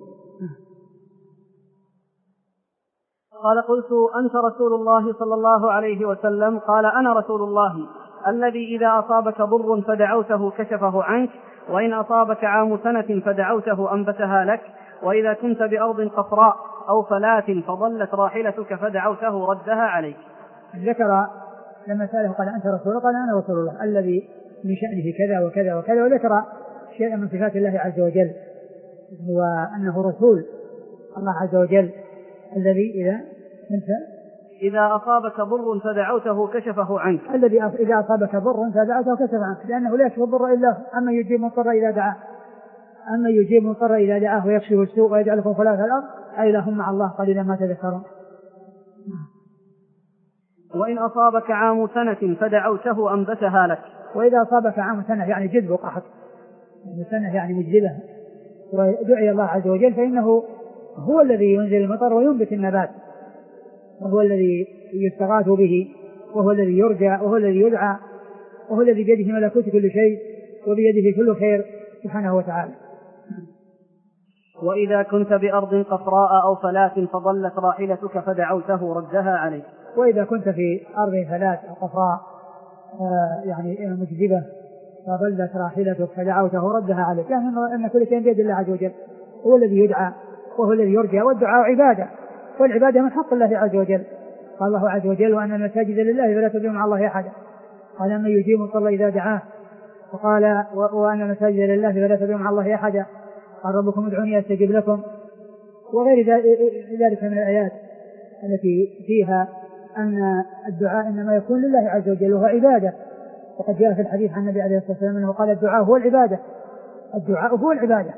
قال قلت أنت رسول الله صلى الله عليه وسلم؟ قال أنا رسول الله الذي إذا أصابك ضر فدعوته كشفه عنك، وإن أصابك عام سنة فدعوته أنبتها لك، وإذا كنت بأرض قصراء أو فلات فضلت راحلتك فدعوته ردها عليك. ذكر لما سأله قال أنت رسول الله؟ قال أنا رسول الله الذي من شأنه كذا وكذا وكذا، وذكر شيئا من صفات الله عز وجل وأنه رسول الله عز وجل الذي إذا انت إذا أصابك ضر فدعوته كشفه عنك، الذي إذا أصابك ضر فدعوته كشفه عنك، لأنه لا يكشف الضر إلا أما يجيب مضطر إذا دعاه أما يجيب مضطر إذا دعاه ويكشف السوء ويجعلكم خلفاء الأرض أي لهم مع الله قليلا ما تذكرون. وإن أصابك عام سنة فدعوته أنبتها لك، وإذا أصابك عام سنة يعني جذب وقحط، يعني سنة يعني مجذبة، ودعي الله عز وجل فإنه هو الذي ينزل المطر وينبت النبات، وهو الذي يستغاث به، وهو الذي يرجى، وهو الذي يدعى، وهو الذي بيده ملكوت كل شيء وبيده كل خير سبحانه وتعالى. وإذا كنت بأرض قصراء أو فلات فضلت راحلتك فدعوته ردها عليك. وإذا كنت في أرض فلات أو قصراء آه يعني مجذبة فضلت راحلتك فدعوته ردها عليك، يعني أن كل شيء بيد الله عز وجل، هو الذي يدعى وهو الذي يرجى، والدعاء عبادة، والعبادة من حق الله عز وجل. قال الله عز وجل وأن المساجد لله فلا تدعوا مع الله أحدا، قال من يجيب المضطر إذا دعاه، وقال وأن المساجد لله فلا تدعوا مع الله أحدا، قال ربكم ادعوني أستجب لكم، وغير ذلك من الآيات التي فيها أن الدعاء إنما يكون لله عز وجل وهو عبادة. وقد جاء في الحديث عن النبي عليه الصلاة والسلام أنه قال الدعاء هو العبادة، الدعاء هو العبادة.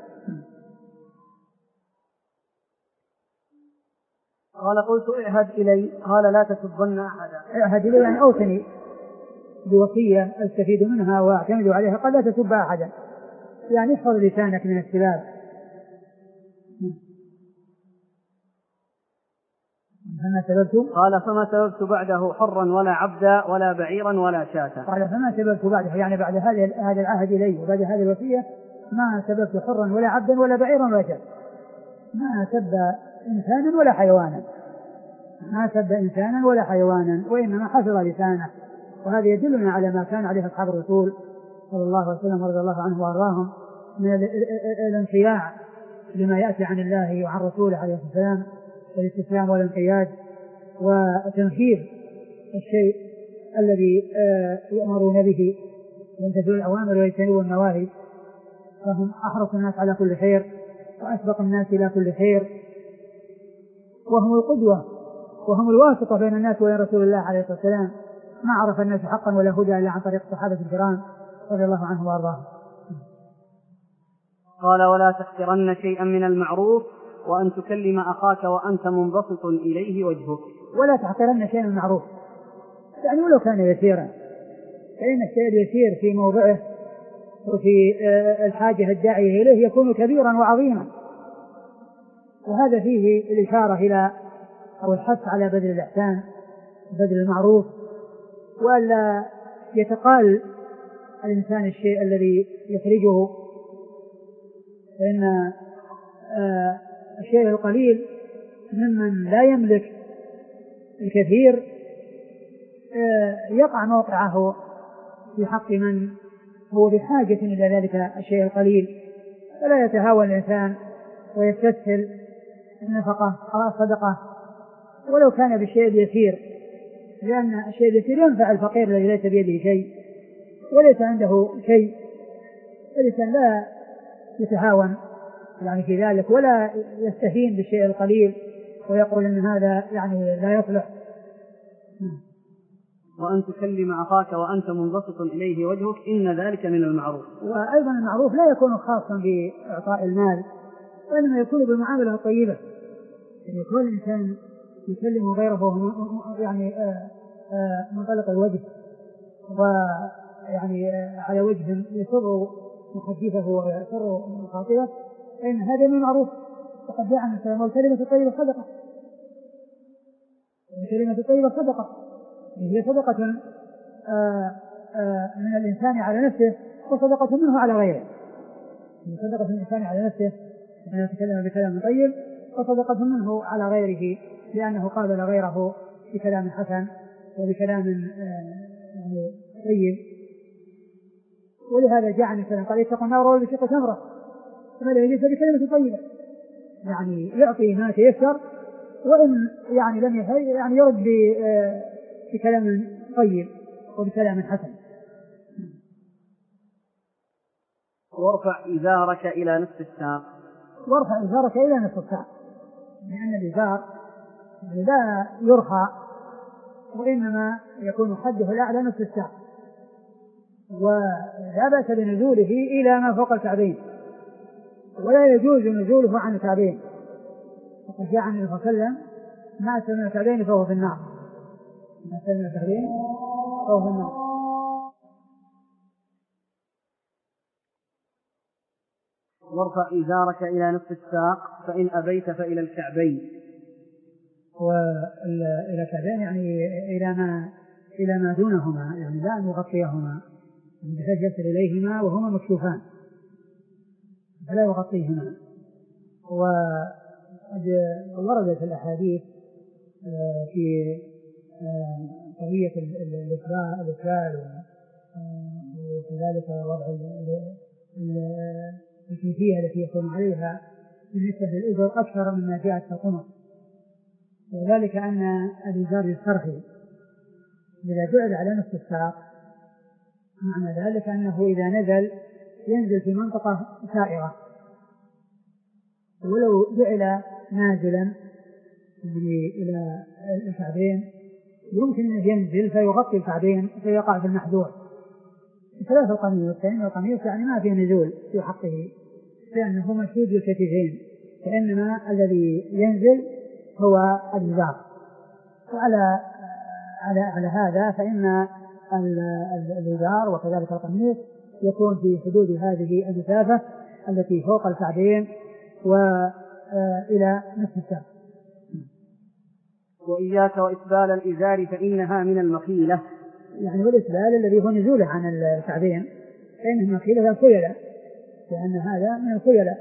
قال قلت اعهد إلي، قال لا تسبن أحدا. اعهد إلي يعني أوصني بوصية أستفيد منها وأعتمد عليها، قال لا تسب أحدا يعني احفظ لسانك من السباب. فما سببت؟ قال فما سببت بعده حرا ولا عبدا ولا بعيرا ولا شاة. قال فما سببت بعده يعني بعد هذا العهد إلي وبعد هذه الوصية ما سببت حرا ولا عبدا ولا بعيرا ولا شاة، ما سب إنسانا ولا حيوانا، ما سب إنسانا ولا حيوانا، وإنما حفظ لسانه. وهذا يدلنا على ما كان عليه أصحاب الرسول صلى الله عليه وسلم رضي الله عنه وأرضاهم من الانقياع لما يأتي عن الله وعن رسوله عليه الصلاة والسلام، والاستسلام والانقياد وتنفيذ الشيء الذي يؤمرون به ويمتثلون الأوامر ويجتنبون النواهي، فهم أحرص الناس على كل خير وأسبق الناس إلى كل خير، وهم القدوة وهم الواسطة بين الناس وبين رسول الله عليه الصلاة والسلام. ما عرف الناس حقا ولا هدى إلا عن طريق الصحابة الكرام رضي الله عنهم وأرضاهم. قال ولا تحقرن شيئا من المعروف وأن تكلم أخاك وأنت منبسط إليه وجهك. ولا تحقرن شيئا من المعروف يعني ولو كان يسيرا، فإن الشيء اليسير في موضعه وفي الحاجة الداعية إليه يكون كبيرا وعظيما. وهذا فيه الإشارة إلى أو الحث على بذل الإحسان بذل المعروف، وألا يتقال الإنسان الشيء الذي يخرجه، فإن الشيء القليل ممن لا يملك الكثير يقع موقعه في حق من هو بحاجة إلى ذلك الشيء القليل، فلا يتهاون الإنسان ويستسهل النفقة أو الصدقة ولو كان بالشيء اليسير، لأن الشيء اليسير ينفع الفقير الذي ليس بيده شيء وليس عنده شيء، فالإنسان لا يتهاون يعني في ذلك ولا يستهين بالشيء القليل ويقول إن هذا يعني لا يصلح. وأن تكلم أخاك وأنت منبسط إليه وجهك إن ذلك من المعروف. وأيضا المعروف لا يكون خاصا بإعطاء المال، وإنما يكون بالمعاملة الطيبة، يعني يكون الإنسان يكلم غيره يعني منطلق الوجه ويعني على وجه يسر محدثه ويسر مخاطبه، فإن هذا من المعروف. وقد جاء عن السلام والكلمة الطيبة صدقة، والكلمة الطيبة صدقة هي صدقة من الإنسان على نفسه وصدقة منه على غيره. هي صدقة من الإنسان على نفسه أن يتكلم بكلام طيب، وصدقة منه على غيره لأنه قابل غيره بكلام حسن وبكلام يعني طيب. ولهذا جاء عن السلام قال اتقوا النار ولو بشق تمرة، فماذا يجلس بكلمة طيبة، يعني يعطي ما تيسر، وإن يعني لم يفعل يعني يرد بكلام طيب وبكلام حسن. وارفع إزارك إلى نصف الساق. وارفع إزارك إلى نصف الساق، لأن الإزار لا يرخى وإنما يكون حده الأعلى نصف الساق، ولا بأس بنزوله إلى ما فوق الكعبين، ولا يجوز نزوله عن الكعبين. وقد جاء عن النبي صلى الله عليه وسلم ما أسفل من الكعبين فهو في النار، ما أسفل من الكعبين فهو في النار. وارفع إزارك إلى نصف الساق فإن أبيت فإلى الكعبين. وإلى الكعبين يعني إلى ما إلى ما دونهما، يعني لا أن يغطيهما بحيث يصل إليهما وهما مكشوفان فلا يغطيهما. ووردت الأحاديث في قضية الإسبال وكذلك وضع الكيفية التي يكون عليها بالنسبة للإزار أكثر مما جاءت في القمص، وذلك أن الإزار يسترخي إذا جعل على نصف الساق، معنى ذلك أنه إذا نزل ينزل في منطقة سائرة، ولو جعل نازلا إلى الكعبين يمكن أن ينزل فيغطي الكعبين فيقع في المحذور بخلاف القميص، فإن القميص يعني ما فيه نزول في حقه لأنه مشدود الكتفين، فإنما الذي ينزل هو الإزار. وعلى على على هذا فإن الإزار وكذلك القميص يكون في حدود هذه المسافة التي فوق الكعبين وإلى نصف الساق. وإياك وإسبال الإزار فإنها من المخيلة، يعني والإسبال الذي هو نزوله عن الكعبين فإنه مخيلة الخيلة، لأن هذا من الخيلة،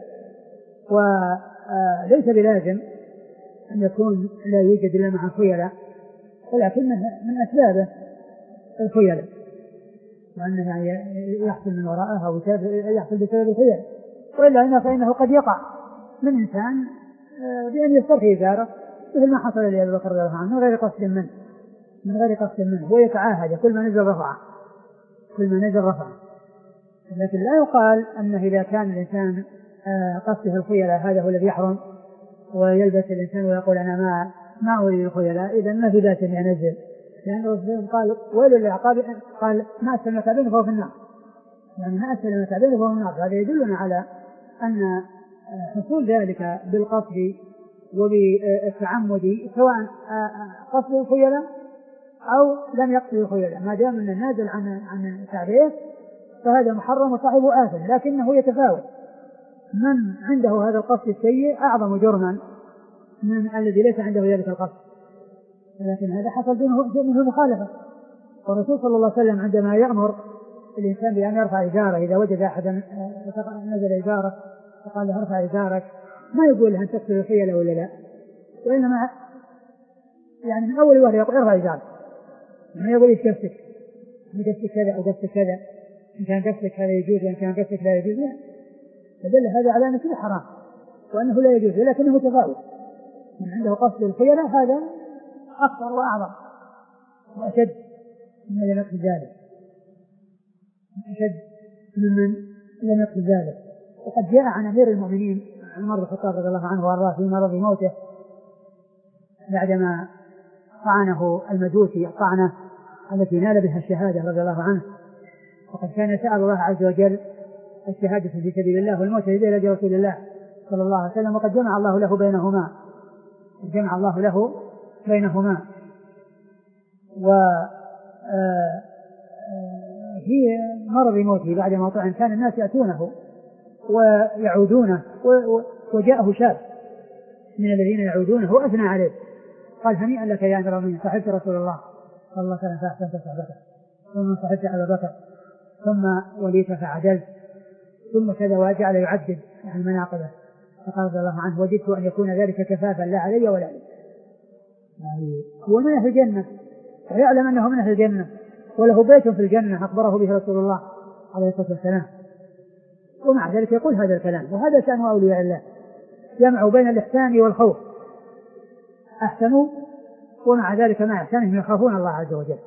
وليس بلازم أن يكون لا يوجد إلا مع الخيلة، ولكنه من أسبابه الخيلة، وأنه يحصل من وراءها أو يحصل بسبب الخيلة. وإلا إنه فإنه قد يقع من إنسان بأن يسترخي إزاره مثل ما حصل لأبي بكر رضي الله عنه من غير قصد منه من غير قصد منه هو يتعاهد كل ما نزل رفعه كل ما نزل رفعه لكن لا يقال أنه إذا كان الإنسان قصده الخيلة هذا هو الذي يحرم، ويلبس الإنسان ويقول أنا ما ما أريد الخيلة، إذا ما في ذات ينزل، لأن الرسول قال ويل للعقاب، قال ما أسفل المكعبين فهو في النار، يعني ما أسفل المكعبين فهو في النار. هذا يدلنا على أن حصول ذلك بالقصد وبالتعمد سواء قصد الخيلة أو لم يقصد الخيلاء، ما دام أن نازل عن عن تعريف فهذا محرم وصاحبه آثم، لكنه يتفاوت. من عنده هذا القصد السيء أعظم جرما من الذي ليس عنده ذلك القصد، لكن هذا حصل منه مخالفة. والرسول صلى الله عليه وسلم عندما يأمر الإنسان بأن يرفع إزاره إذا وجد أحدا نزل إزاره فقال له ارفع إزارك، ما يقول له أن تكسر الخيلاء ولا لا، وإنما يعني من أول وهله يقول ارفع إزارك، ما يقول إيش قصدك، إن قصدك كذا أو قصدك كذا، إن كان قصدك هذا يجوز وإن كان قصدك لا يجوز، لا، فدل هذا على أنه كله حرام وأنه لا يجوز، ولكنه تفاوت. من عنده قصد الخيلاء هذا أخطر وأعظم وأشد من لم يقصد ذلك، أشد ممن لم يقصد ذلك. وقد جاء عن أمير المؤمنين عمر بن الخطاب رضي الله عنه وأرضاه في مرض موته بعدما طعنه المجوسي الطعنة التي نال بها الشهادة رضي الله عنه، وقد كان يسأل الله عز وجل الشهادة في سبيل الله والموت في بلد رسول الله صلى الله عليه وسلم، وقد جمع الله له بينهما جمع الله له بينهما وفي مرض موته بعد موته كان الناس يأتونه ويعودونه، وجاءه شاب من الذين يعودونه وأثنى عليه، قال هنيئا لك يا أمير المؤمنين، صحبت رسول الله صلى الله عليه وسلم فأحسنت صحبته، ثم صحبت أبا بكر، ثم وليت فعدلت، ثم كذا، وجعل يعدد عن مناقبه، فقال رضي الله عنه وجدت أن يكون ذلك كفافا لا علي ولا علي. يعني هو من أهل الجنة ويعلم أنه من أهل الجنة وله بيت في الجنة أخبره به رسول الله عليه الصلاة والسلام، ومع ذلك يقول هذا الكلام. وهذا شأن أولياء الله، جمعوا بين الإحسان والخوف، أحسنوا ومع ذلك مع إحسانهم يخافون الله عز وجل.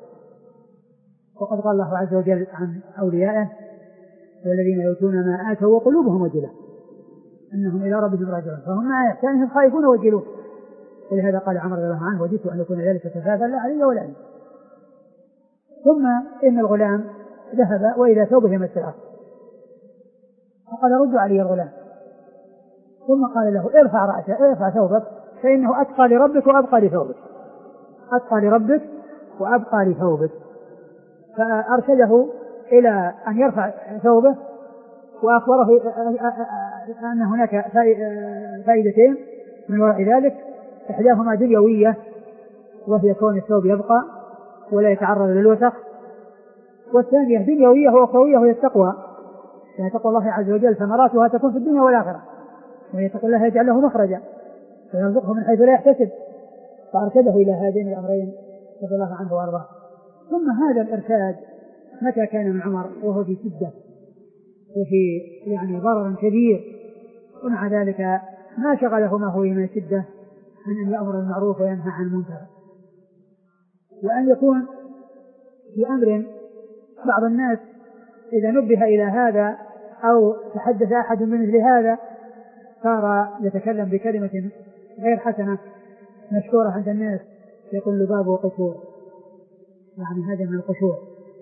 وقد قال الله عز وجل عن أوليائه والذين يؤتون ما آتوا وقلوبهم وجلة أنهم إلى ربهم راجعون، فهم مع إحسانهم خائفون وجلون. ولهذا قال عمر رضي الله عنه وجدت أن يكون ذلك كفافا لا علي ولا علي. ثم إن الغلام ذهب وإلى ثوبه مس الأرض، فقال ردوا علي الغلام، ثم قال له ارفع رأسك ارفع ثوبك فإنه أتقى لربك وأبقى لثوبك، أتقى لربك وأبقى لثوبك. فأرشده إلى أن يرفع ثوبه، وأخبره أن هناك فائدتين من وراء ذلك، إحداهما دنيوية وهي كون الثوب يبقى ولا يتعرض للوسخ، والثانية دنيوية وأخروية وهي التقوى، يعني تقوى الله عز وجل ثمراتها تكون في الدنيا والآخرة، ويتقي الله يجعل له مخرجا ويرزقه من حيث لا يحتسب. فأرشده إلى هذين الأمرين رضي الله عنه وأرضاه. ثم هذا الإرشاد متى كان من عمر وهو في شدة وفي يعني ضرر كبير، ومع ذلك ما شغله ما هو من الشدة عن أن يأمر بالمعروف وينهى عن المنكر، وأن يكون في أمر بعض الناس إذا نبه إلى هذا أو تحدث أحد من مثل هذا صار يتكلم بكلمة غير حسنة مشهورة عند الناس، يقول لباب وقشور، يعني هذا من القشور.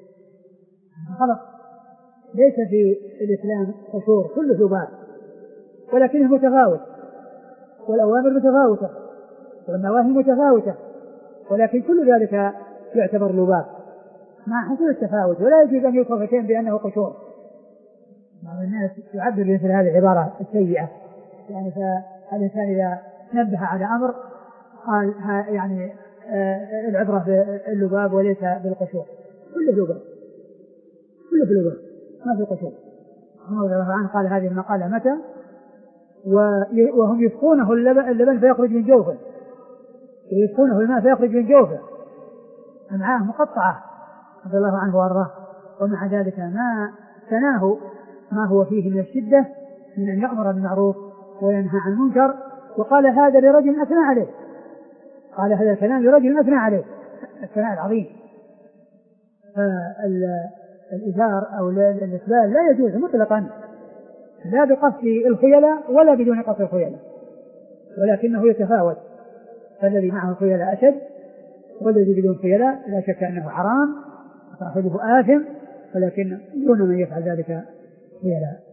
خلق ليس في الإسلام قشور، كله لباب، ولكنه متفاوت، والأوامر متفاوتة والنواهي متفاوتة، ولكن كل ذلك يعتبر لباب مع حصول التفاوت، ولا يجوز أن يوصف شيء بأنه قشور. بعض الناس يعبر بمثل هذه العبارة السيئة، يعني فالإنسان إذا نبه على أمر قال يعني آه العبرة باللباب وليس بالقشور، كله لباب، كله لباب ما في قشور. عمر رضي الله عنه قال هذه المقالة متى وهم يسقونه اللبن فيخرج من جوفه، يسقونه الماء فيخرج من جوفه، أمعاءه مقطعة رضي الله عنه وأرضاه، ومع ذلك ما تناه ما هو فيه من الشدة من أن يأمر بالمعروف وينهى عن المنكر. وقال هذا لرجل أثنى عليه، قال هذا الكلام لرجل أثنى عليه، الثناء العظيم. فالإزار أو الإسبال لا يجوز مطلقا، لا بقصد الخيلاء ولا بدون قصد الخيلاء، ولكنه يتفاوت، فالذي معه خيلاء أشد، والذي بدون خيلاء لا شك أنه حرام صاحبه آثم، ولكن دون من يفعل ذلك خيلاء.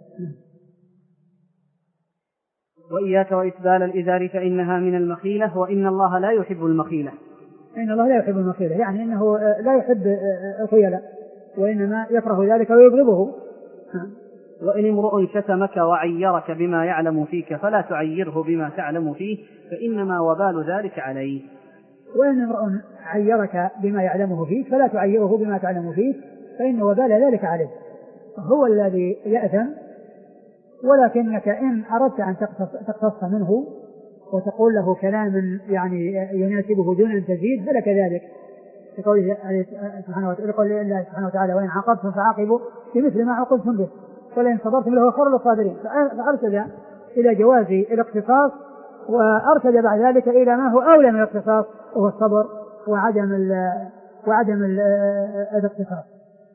وإياك وإسبال الإزار فإنها من المخيلة، وإن الله لا يحب المخيلة. فإن الله لا يحب المخيلة، يعني أنه لا يحب الخيلاء وإنما يكره ذلك ويبغضه. وإن امرؤ شتمك وعيرك بما يعلم فيك فلا تعيره بما تعلم فيه فإنما وبال ذلك عليه. وإن امرؤ عيرك بما يعلمه فيك فلا تعيره بما تعلم فيه فإن وبال ذلك عليه، هو الذي يأثم. ولكنك إن أردت أن تقتص منه وتقول له كلام يعني يناسبه دون أن تزيد فلك ذلك، يقول الله سبحانه وتعالى وإن عاقبتم فعاقبوا بمثل ما عوقبتم به ولئن صبرتم لهو خير للصابرين. فأرشد إلى جواز الاقتصاص وأرشد بعد ذلك إلى ما هو أولى من الاقتصاص وهو الصبر وعدم ال وعدم الاقتصاص.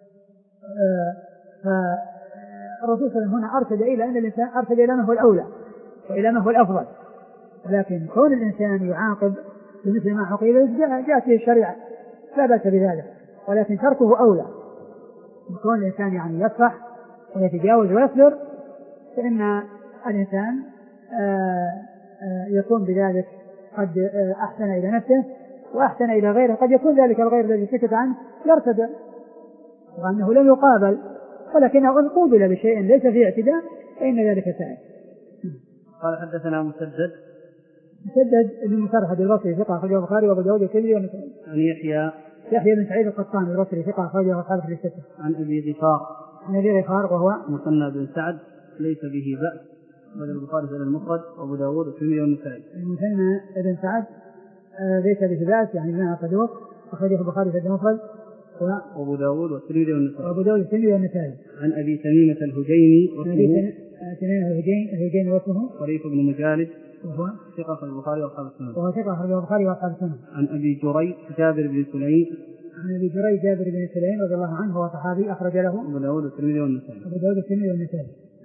فالرسول صلى الله عليه وسلم هنا أرشد إلى أن الإنسان أرشد إلى ما هو الأولى وإلى ما هو الأفضل، لكن كون الإنسان يعاقب بمثل ما عوقب جاءت به الشريعة لا بأس بذلك، ولكن تركه أولى. كون الإنسان يعني يصفح ويتجاوز ويصبر فإن الإنسان آآ آآ يكون بذلك قد أحسن إلى نفسه وأحسن إلى غيره. قد يكون ذلك الغير الذي سكت عنه يرتدع وأنه لم يقابل ولكنه إن قوبل بشيء ليس فيه اعتداء فإن ذلك سائل. قال حدثنا مسدد مسدد بن مسرهد البصري ثقة أخرجه البخاري وأبو داود والترمذي والنسائي. عن يحيى يحيى بن سعيد القطان البصري ثقة أخرجه أصحاب الكتب الستة. عن أبي غفار عن أبي غفار وهو مثنى بن سعد ليس به بأس أخرجه البخاري في المفرد وأبو داود والترمذي والنسائي. المثنى بن سعد ليس به بأس يعني بمعنى صدوق أخرجه البخاري في المفرد وأبو داود والترمذي والنسائي. وأبو داود والترمذي والنسائي. عن أبي تميمة الهجيني واسمه تميمة الهجيني واسمه طريق بن مجالد وهو ثقة في البخاري وأصحاب السنن. وهو ثقة في البخاري وأصحاب السنن. عن أبي جريج جابر بن سليم عن أبي جريج جابر بن سليم رضي الله عنه وهو صحابي أخرج له أبو داود والترمذي والنسائي. أبو داود والترمذي والنسائي.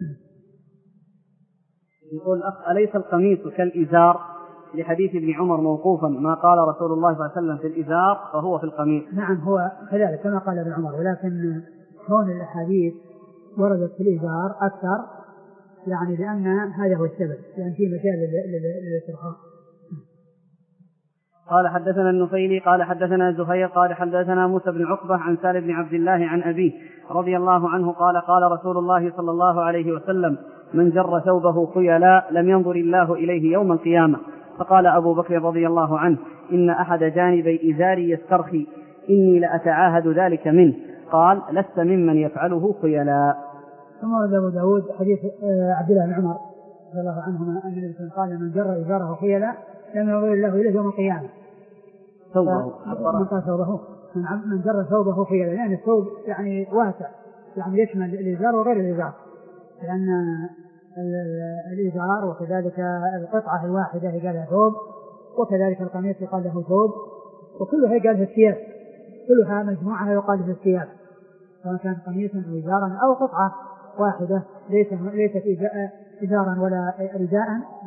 يقول الأخ أليس القميص كالإزار لحديث ابن عمر موقوفا ما قال رسول الله صلى الله عليه وسلم في الإزار فهو في القميص؟ نعم هو كذلك كما قال ابن عمر، ولكن كون الأحاديث وردت في الإزار أكثر يعني لأن هذا هو السبب، يعني في مجال للاسترخاء. قال حدثنا النفيلي قال حدثنا زهير قال حدثنا موسى بن عقبة عن سالم بن عبد الله عن أبيه رضي الله عنه قال قال رسول الله صلى الله عليه وسلم من جر ثوبه خيلاء لم ينظر الله إليه يوم القيامة. فقال أبو بكر رضي الله عنه إن أحد جانبي إزاري يسترخي إني لأتعاهد ذلك منه. قال لست ممن يفعله خيلاء. ثم ورد أبو داود حديث عبد الله بن عمر رضي الله عنهما أن النبي قال من جر إزاره خيلاء لم ينظر الله إليه يوم القيامة. ثوبه من قال ثوبه من جر ثوبه خيلاء لأن يعني الثوب يعني واسع يعني يشمل الإزار وغير الإزار، لأن الإزار وكذلك القطعة الواحدة يقال لها ثوب وكذلك القميص يقال له ثوب وكلها يقال لها الثياب، كلها مجموعة يقال لها الثياب سواء كان قميصا أو إزارا أو قطعة واحدة ليست ليست إزارا ولا رداء.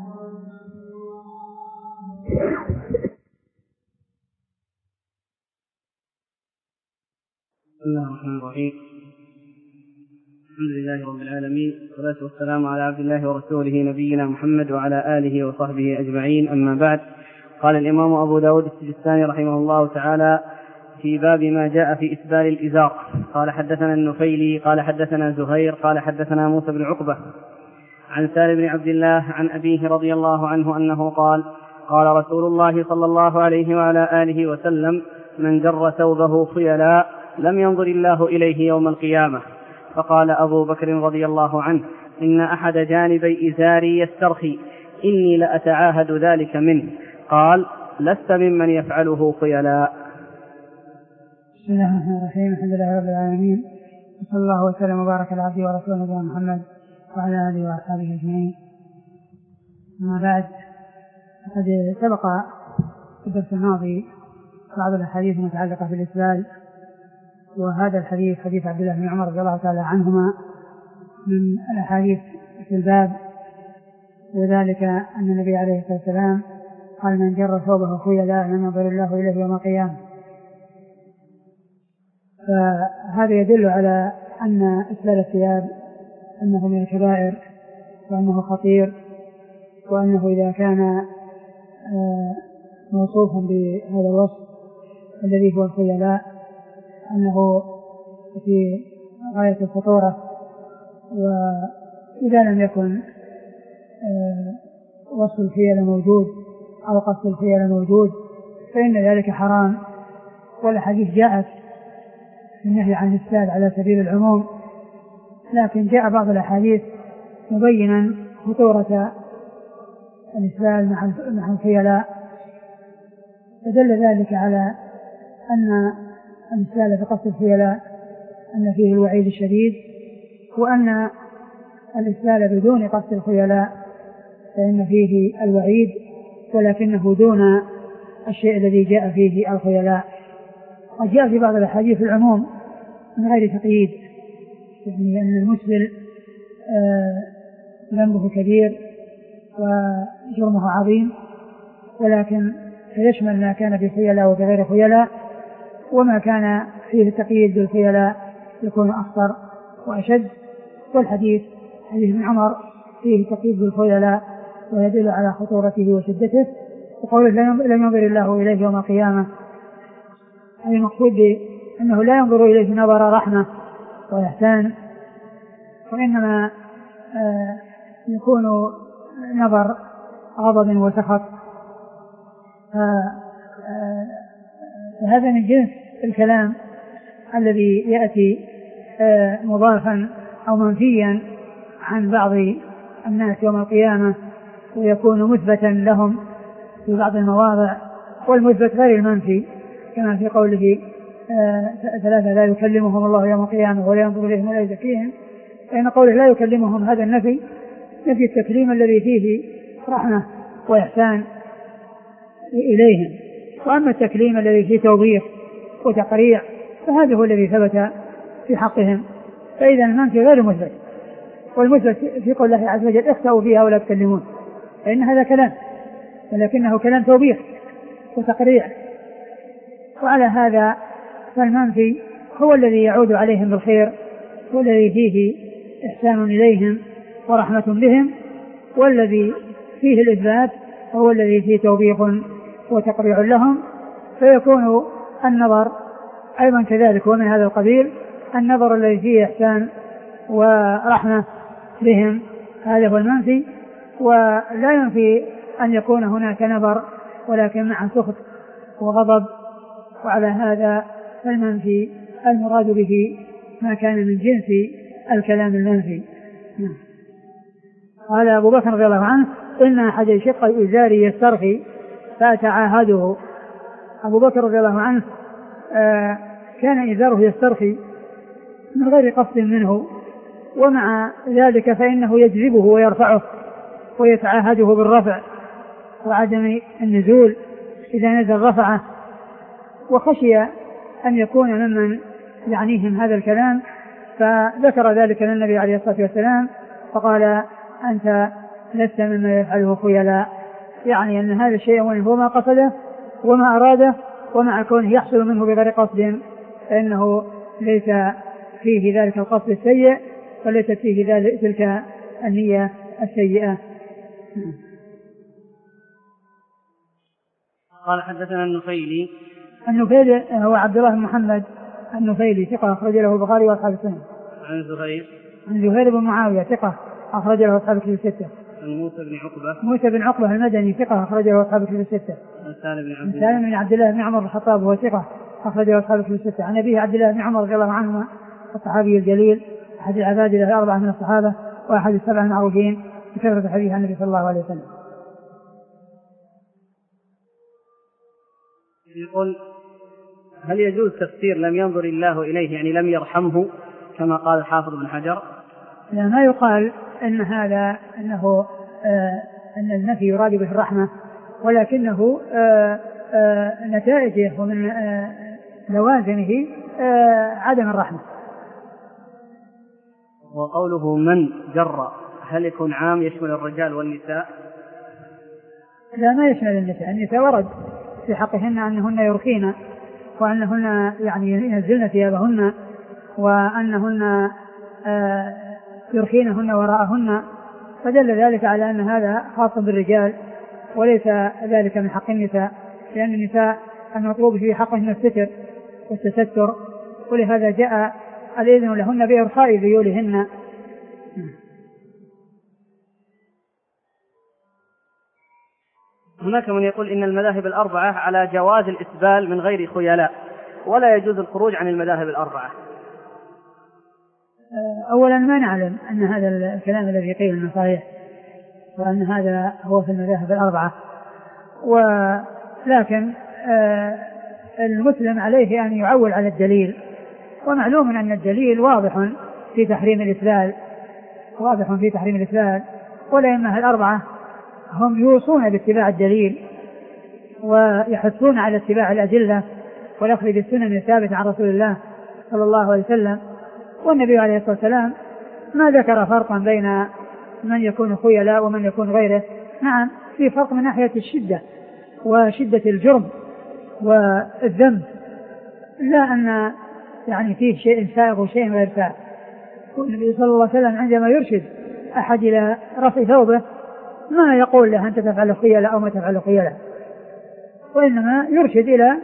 بسم الله الرحمن الرحيم. الحمد لله رب العالمين والصلاة والسلام على عبد الله ورسوله نبينا محمد وعلى آله وصحبه أجمعين، أما بعد. قال الإمام أبو داود السجستاني رحمه الله تعالى في باب ما جاء في إسبال الإزار قال حدثنا النفيلي قال حدثنا زهير قال حدثنا موسى بن عقبة عن سالم بن عبد الله عن أبيه رضي الله عنه أنه قال قال رسول الله صلى الله عليه وعلى آله وسلم من جر ثوبه خيلاء لم ينظر الله إليه يوم القيامة. فقال أبو بكر رضي الله عنه إن أحد جانبي إزاري يسترخي إني لأتعاهد ذلك منه. قال لست ممن يفعله خيلاء. بسم الله الرحمن الرحيم. الحمد لله رب العالمين وصلى الله وسلم وبارك على عبده ورسوله نبينا محمد وعلى آله وأصحابه أجمعين، أما بعد. قد سبق في الدرس الماضي بعض الأحاديث المتعلقة بالإسبال، وهذا الحديث حديث عبد الله بن عمر رضي الله تعالى عنهما من الأحاديث في الباب، وذلك أن النبي عليه الصلاة والسلام قال من جر ثوبه خيلاء لم ينظر الله إليه يوم القيامة. فهذا يدل على أن إسبال الثياب أنه من الكبائر وأنه خطير، وأنه إذا كان موصوفا بهذا الوصف الذي هو الخيلاء أنه في غاية الخطورة، وإذا لم يكن وصف الخيلاء موجود أو قصد الخيلاء موجود فإن ذلك حرام. والحديث جاءت النهي عن الإسبال على سبيل العموم، لكن جاء بعض الأحاديث مبينا خطورة الإسبال مع الخيلاء، فدل ذلك على أن الإسبال بقصد الخيلاء أن فيه الوعيد الشديد، وأن الإسبال بدون قصد الخيلاء فإن فيه الوعيد ولكنه دون الشيء الذي جاء فيه الخيلاء. وجاء في بعض الأحاديث العموم من غير تقييد، يعني أن المسبل ذنبه كبير وجرمه عظيم، ولكن فيشمل ما كان بخيلاء وبغير خيلاء، وما كان فيه التقييد بالخيلاء يكون أخطر وأشد. والحديث حديث ابن عمر فيه تقييد بالخيلاء ويدل على خطورته وشدته، وقوله لن ينظر الله إليه يوم القيامة، أي المقصود أنه لا ينظر إليه نظر رحمة وإحسان، وإنما آه يكون نظر غضب وسخط. فهذا من جنس الكلام الذي يأتي آه مضافا أو منفيا عن بعض الناس يوم القيامة، ويكون مثبتا لهم في بعض المواضع، والمثبت غير المنفي، كما في قوله آه ثلاثة لا يكلمهم الله يوم القيامة ولا ينظر إليهم ولا يزكيهم، فإن قوله لا يكلمهم هذا النفي نفي التكليم الذي فيه رحمة وإحسان إليهم، وأما التكليم الذي فيه توبيخ وتقريع فهذا هو الذي ثبت في حقهم. فإذا المنفي غير مثبت، والمثبت في قول الله عز وجل اخسأوا فيها ولا تكلمون، فإن هذا كلام ولكنه كلام توبيخ وتقريع. وعلى هذا فالمنفي هو الذي يعود عليهم بالخير، والذي فيه إحسان إليهم ورحمة بهم، والذي فيه الإثبات هو الذي فيه توبيخ وتقريع لهم. فيكون النظر أيضا كذلك ومن هذا القبيل، النظر الذي فيه إحسان ورحمة بهم هذا هو المنفي، ولا ينفي أن يكون هناك نظر ولكن مع سخط وغضب. وعلى هذا فالمنفي المراد به ما كان من جنس الكلام المنفي. قال أبو بكر رضي الله عنه إن أحد شق الإزار يسترخي فأتعاهده. أبو بكر رضي الله عنه آه كان إزاره يسترخي من غير قصد منه، ومع ذلك فإنه يجذبه ويرفعه ويتعاهده بالرفع وعدم النزول، إذا نزل رفعه. وخشي أن يكون ممن يعنيهم هذا الكلام، فذكر ذلك للنبي عليه الصلاة والسلام فقال أنت لست مما يفعله خيلاء، يعني أن هذا الشيء هو ما قصده وما أراده، ومع كونه يحصل منه بغير قصد فإنه ليس فيه ذلك القصد السيء، وليست فيه ذلك تلك النية السيئة. قال حدثنا النفيلي. النفيلي هو عبد الله بن محمد النفيلي ثقة أخرج له البخاري وأصحاب السنن. عن زهير عن زهير بن معاوية ثقة أخرج له أصحاب الكتب الستة. عن موسى بن عقبة موسى بن عقبة المدني ثقة أخرج له أصحاب الكتب الستة. عن سالم بن عبد الله بن عبد الله بن عمر الخطاب وهو ثقة أخرج له أصحاب الكتب الستة. عن أبيه عبد الله بن عمر رضي الله عنهما الصحابي الجليل أحد العباد له أربعة من الصحابة وأحد السبع المعروفين بكثرة حديث عن النبي صلى الله عليه وسلم. يقول هل يجوز تفسير لم ينظر الله إليه يعني لم يرحمه كما قال الحافظ بن حجر؟ لا، ما يقال أن هذا أنه آه أن النفي يراد به الرحمة، ولكنه آه آه نتائجه ومن آه لوازمه آه عدم الرحمة. وقوله من جر هل يكون عام يشمل الرجال والنساء؟ لا، ما يشمل النساء. النساء ورد في حقهن أنهن يرخين وأنهن يعني ينزلن ثيابهن وأنهن آه يرخينهن وراءهن، فدل ذلك على أن هذا خاص بالرجال وليس ذلك من حق النساء، لأن النساء المطلوب في حقهن الستر والتستر، ولهذا جاء الإذن لهن بإرخاء ذيولهن. هناك من يقول إن المذاهب الأربعة على جواز الإسبال من غير خيلاء، ولا يجوز الخروج عن المذاهب الأربعة. أولا ما نعلم أن هذا الكلام الذي قيل انه صحيح، وأن هذا هو في المذاهب الأربعة، ولكن المسلم عليه أن يعول على الدليل، ومعلوم أن الدليل واضح في تحريم الإسلال، واضح في تحريم الإسلال، والأئمة الأربعة هم يوصون باتباع الدليل ويحثون على اتباع الأدلة والأخذ بالسنن الثابتة عن رسول الله صلى الله عليه وسلم. والنبي عليه الصلاة والسلام ما ذكر فرقا بين من يكون خيلاء ومن يكون غيره. نعم في فرق من ناحية الشدة وشدة الجرم والذنب، لا أن يعني فيه شيء سائغ وشيء غير سائغ. والنبي صلى الله عليه وسلم عندما يرشد أحد إلى رفع ثوبه ما يقول له أنت تفعل خيلاء أو ما تفعل خيلاء، وإنما يرشد إلى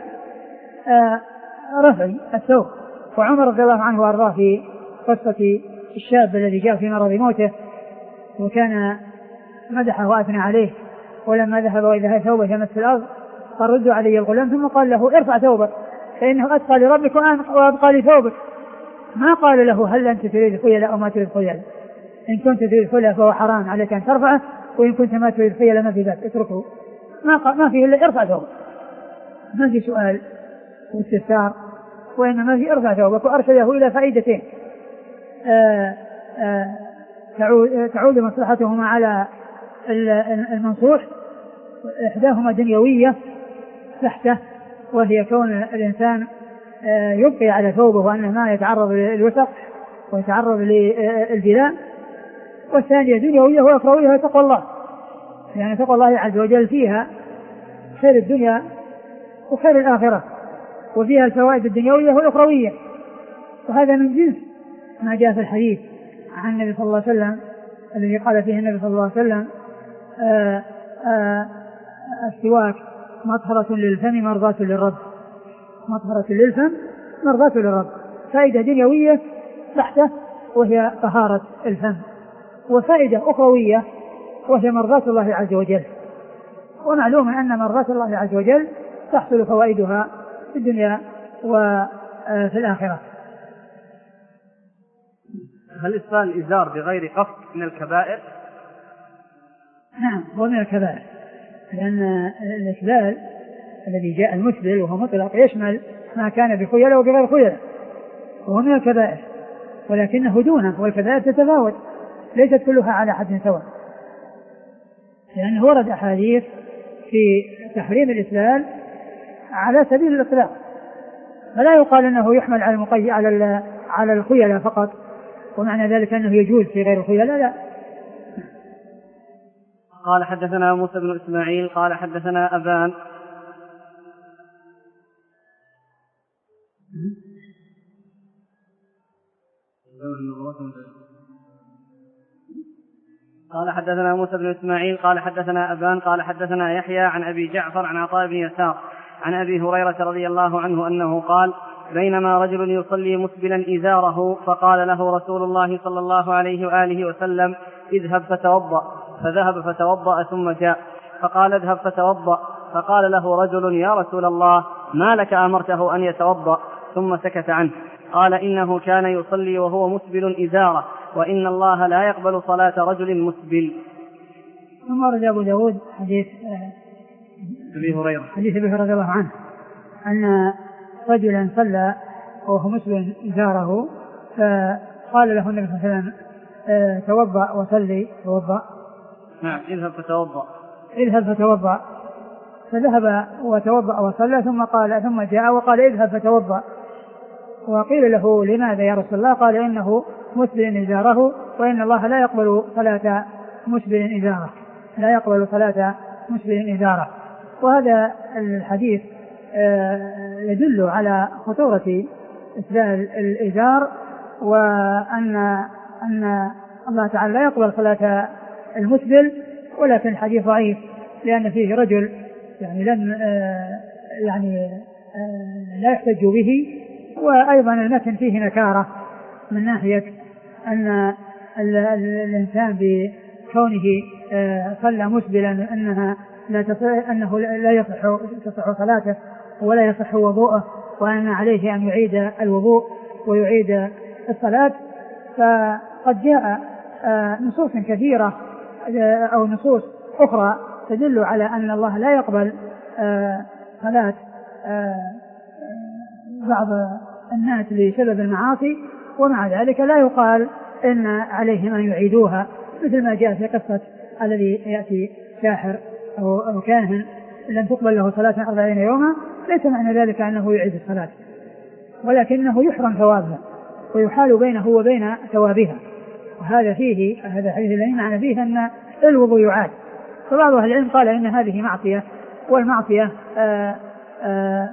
رفع الثوب. وعمر رضي الله عنه وأرضاه في قصة الشاب الذي جاء في مرض موته وكان مدحه وأثنى عليه، ولما ذهب وإذا ثوبه يمس في الأرض قال ردوا علي الغلام، ثم قال له ارفع ثوبك فإنه أتقى لربك وأبقى لثوبك. ما قال له هل أنت تريد خيلاء أو ما تريد خيلاء، إن كنت تريد خيلاء فهو حرام عليك أن ترفعه، وإن كنت ما تريد خيلاء ما في ذلك اتركه. ما, ما فيه إلا ارفع ثوبك، ما في سؤال واستفسار، وإنما في ارفع ثوبك. وأرشده إلى فائدتين آآ آآ تعود, تعود مصلحتهما على المنصوح، إحداهما دنيوية تحته وهي كون الإنسان يبقي على ثوبه وأنه ما يتعرض للوسخ ويتعرض للبلاء، والثانية دنيوية وأخروية تقوى الله، يعني تقوى الله عز وجل فيها خير الدنيا وخير الآخرة، وفيها الفوائد الدنيوية والأخروية. وهذا من جنس ما جاء في الحديث عن النبي صلى الله عليه وسلم الذي قال فيه النبي صلى الله عليه وسلم آآ آآ السواك مطهرة للفم مرضاة للرب، مطهرة للفم مرضاة للرب، فائدة دنيوية تحته وهي طهارة الفم، وفائدة أخروية وهي مرضاة الله عز وجل. ومعلوم أن مرضاة الله عز وجل تحصل فوائدها في الدنيا وفي الآخرة. هل إسبال الإزار بغير قصد من الكبائر؟ نعم هو من الكبائر، لأن الإسبال الذي جاء المسبل وهو مطلق يشمل ما كان بخيلة وبغير خيلة، وهو من الكبائر ولكنه دونه، والكبائر تتفاوت ليست كلها على حد سواء، لأنه ورد أحاديث في تحريم الإسبال على سبيل الإطلاق، فلا يقال أنه يحمل على المقيد على على الخيلة فقط، ومعنى ذلك أنه يجوز في غير الخيلة لا. قال حدثنا موسى بن إسماعيل قال حدثنا أبان قال حدثنا موسى بن إسماعيل قال حدثنا أبان قال حدثنا يحيى عن أبي جعفر عن عطاء بن يسار عن أبي هريرة رضي الله عنه أنه قال بينما رجل يصلي مسبلا إزاره فقال له رسول الله صلى الله عليه وآله وسلم اذهب فتوضأ، فذهب فتوضأ ثم جاء فقال اذهب فتوضأ، فقال له رجل يا رسول الله ما لك أمرته أن يتوضأ؟ ثم سكت عنه. قال إنه كان يصلي وهو مسبل إزاره، وإن الله لا يقبل صلاة رجل مسبل. ثم ورد أبو داود حديث أبي هريرة حديث أبي هريرة رضي الله عنه أن رجلا صلى وهو مسبل إزاره، فقال له النبي صلى الله عليه وسلم توضأ وصلي. توضأ نعم اذهب فتوضأ اذهب فتوضأ، فذهب وتوضأ وصلى، ثم قال ثم جاء وقال اذهب فتوضأ، وقيل له لماذا يا رسول الله؟ قال إنه مسبل إزاره، وإن الله لا يقبل صلاة مسبل إزاره، لا يقبل صلاة مسبل إزاره. وهذا الحديث يدل على خطورة إسبال الإزار، وأن أن الله تعالى لا يقبل صلاة المسبل، ولكن الحديث ضعيف لأن فيه رجل يعني لم يعني لا يحتج به. وأيضا المتن فيه نكارة من ناحية أن الإنسان بكونه صلى مسبلا أنها لا تصح أنه لا يصح تصح صلاته ولا يصح وضوءه، وأن عليه أن يعيد الوضوء ويعيد الصلاة. فقد جاء نصوص كثيرة أو نصوص أخرى تدل على أن الله لا يقبل صلاة بعض الناس لسبب المعاصي، ومع ذلك لا يقال إن عليهم أن يعيدوها، مثل ما جاء في قصة الذي يأتي ساحر أو كاهن لم تقبل له صلاة أربعين يوما، ليس معنى ذلك أنه يعيد الصلاة، ولكنه يحرم ثوابها ويحال بينه وبين ثوابها. وهذا فيه هذا الحديث الذي معنى فيه أن الوضوء يعاد. فبعض أهل العلم قال إن هذه معصية، والمعصية آآ آآ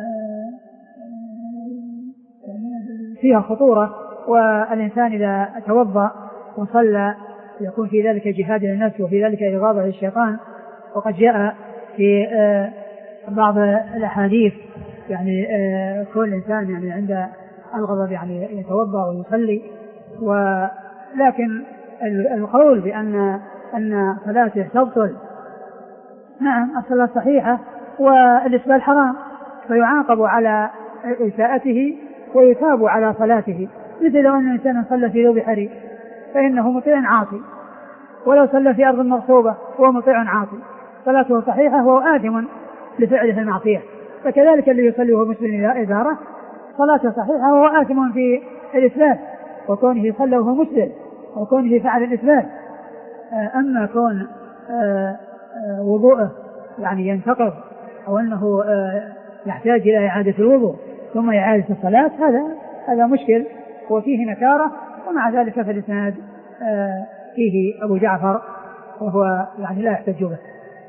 فيها خطورة، والإنسان إذا توضأ وصلى يكون في ذلك جهاد للنفس وفي ذلك إغاظة للشيطان. وقد جاء في بعض الأحاديث يعني كل إنسان يعني عند الغضب يعني يتوضأ ويصلي. ولكن القول بأن أن صلاته تبطل، نعم الصلاة صحيحة والإسبال حرام، فيعاقب على إساءته ويثاب على صلاته. مثل لو أن الإنسان صلى في ثوب حرير فإنه مطيع عاصي، ولو صلى في أرض مغصوبة هو مطيع عاصي، صلاته صحيحة وهو آثم لفعله المعصية. فكذلك اللي يصلي وهو مسلم إزارة صلاته صحيحة وهو آثم في الإسلام، وكونه صلى وهو مسلم وكونه فعل الإسلام. أما كون وضوءه يعني ينتقض أو أنه يحتاج إلى إعادة الوضوء ثم إعادة الصلاة، هذا هذا مشكل وفيه نكارة. ومع ذلك في الإسناد فيه أبو جعفر وهو يعني لا يحتج به.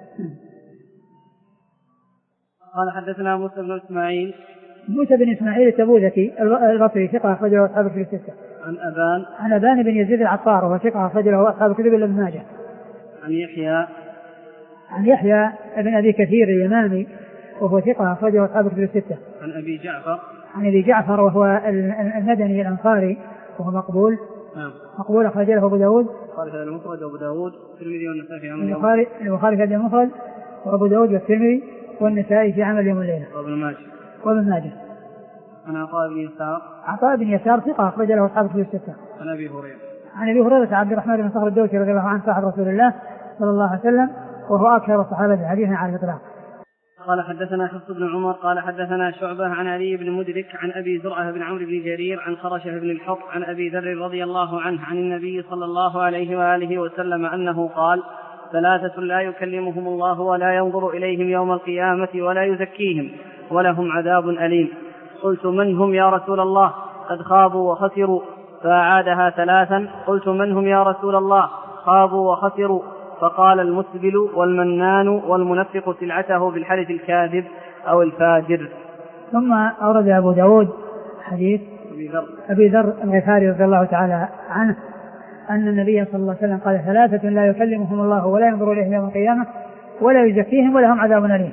قال حدثنا موسى بن إسماعيل موسى بن إسماعيل التبوذكي البصري ثقة أخرجه أصحاب الكتب الستة. عن أبان عن أبان بن يزيد العطار وهو ثقة أخرجه أصحاب الكتب إلا ابن ماجه. عن يحيى عن يحيى بن أبي كثير اليمامي وهو ثقة أخرجه أصحاب الكتب الستة. عن أبي جعفر عن أبي جعفر وهو المدني الأنصاري وهو مقبول نعم مقبول أخرجه أبو داود قال هذا المفرد أبو داود الترمذي والنسائي في عمل يوم البخاري البخاري في المفرد وأبو داود والترمذي والنسائي في عمل يوم الليلة وابن ماجه وابن ماجه. عن عطاء بن يسار عطاء بن يسار ثقة أخرج له أصحاب الكتب الستة. عن أبي هريرة عن أبي هريرة عبد الرحمن بن صخر الدوسي رضي الله عنه صاحب رسول الله صلى الله عليه وسلم وهو أكثر الصحابة حديثا على الإطلاق. قال حدثنا حفص بن عمر قال حدثنا شعبة عن علي بن مدرك عن أبي زرعة بن عمرو بن جرير عن خرشة بن الحط عن أبي ذر رضي الله عنه عن النبي صلى الله عليه وآله وسلم أنه قال: ثلاثة لا يكلمهم الله ولا ينظر إليهم يوم القيامة ولا يزكيهم ولهم عذاب أليم. قلت: من هم يا رسول الله؟ قد خابوا وخسروا. فأعادها ثلاثا. قلت: من هم يا رسول الله؟ خابوا وخسروا. فقال: المسبل والمنان والمنفق سلعته بالحلف الكاذب أو الفاجر. ثم أورد أبو داود حديث أبي ذر الغفاري رضي الله تعالى عنه أن النبي صلى الله عليه وسلم قال: ثلاثة لا يكلمهم الله ولا ينظر إليهم يوم القيامة ولا يزكيهم ولهم عذاب أليم.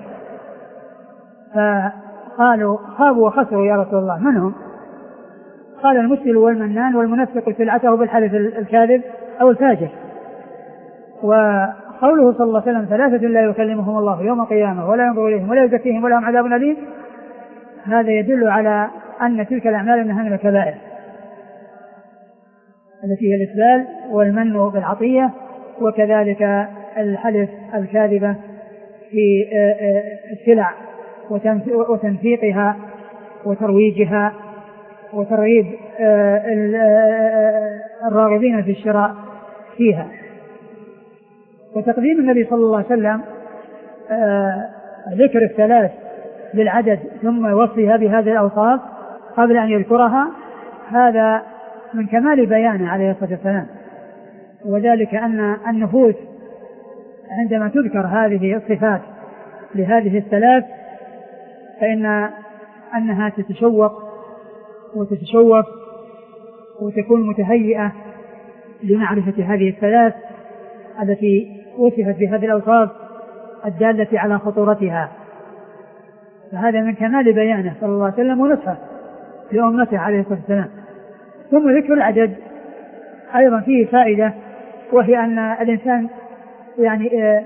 فقالوا: خابوا وخسروا يا رسول الله، من هم؟ قال: المسبل والمنان والمنفق سلعته بالحلف الكاذب أو الفاجر. وقوله صلى الله عليه وسلم: ثلاثة لا يكلمهم الله يوم القيامة ولا ينظر إليهم ولا يزكيهم ولهم عذاب أليم، هذا يدل على أن تلك الأعمال أنها من الكبائر التي هي الإسبال والمن بالعطية، وكذلك الحلف الكاذبة في السلع وتنفيقها وترويجها وترغيب الراغبين في الشراء فيها. وتقديم النبي صلى الله عليه وسلم ذكر الثلاث بالعدد ثم وصفها بهذه الأوصاف قبل أن يذكرها، هذا من كمال بيانه عليه الصلاة والسلام. وذلك أن النفوس عندما تذكر هذه الصفات لهذه الثلاث فإن أنها تتشوق وتتشوف وتكون متهيئة لمعرفة هذه الثلاث التي وصفت بهذه الأوصاف الدالة على خطورتها. فهذا من كمال بيانه صلى الله عليه وسلم ونصحه لأمته عليه الصلاة والسلام. ثم ذكر العدد أيضا فيه فائدة، وهي أن الإنسان يعني آآ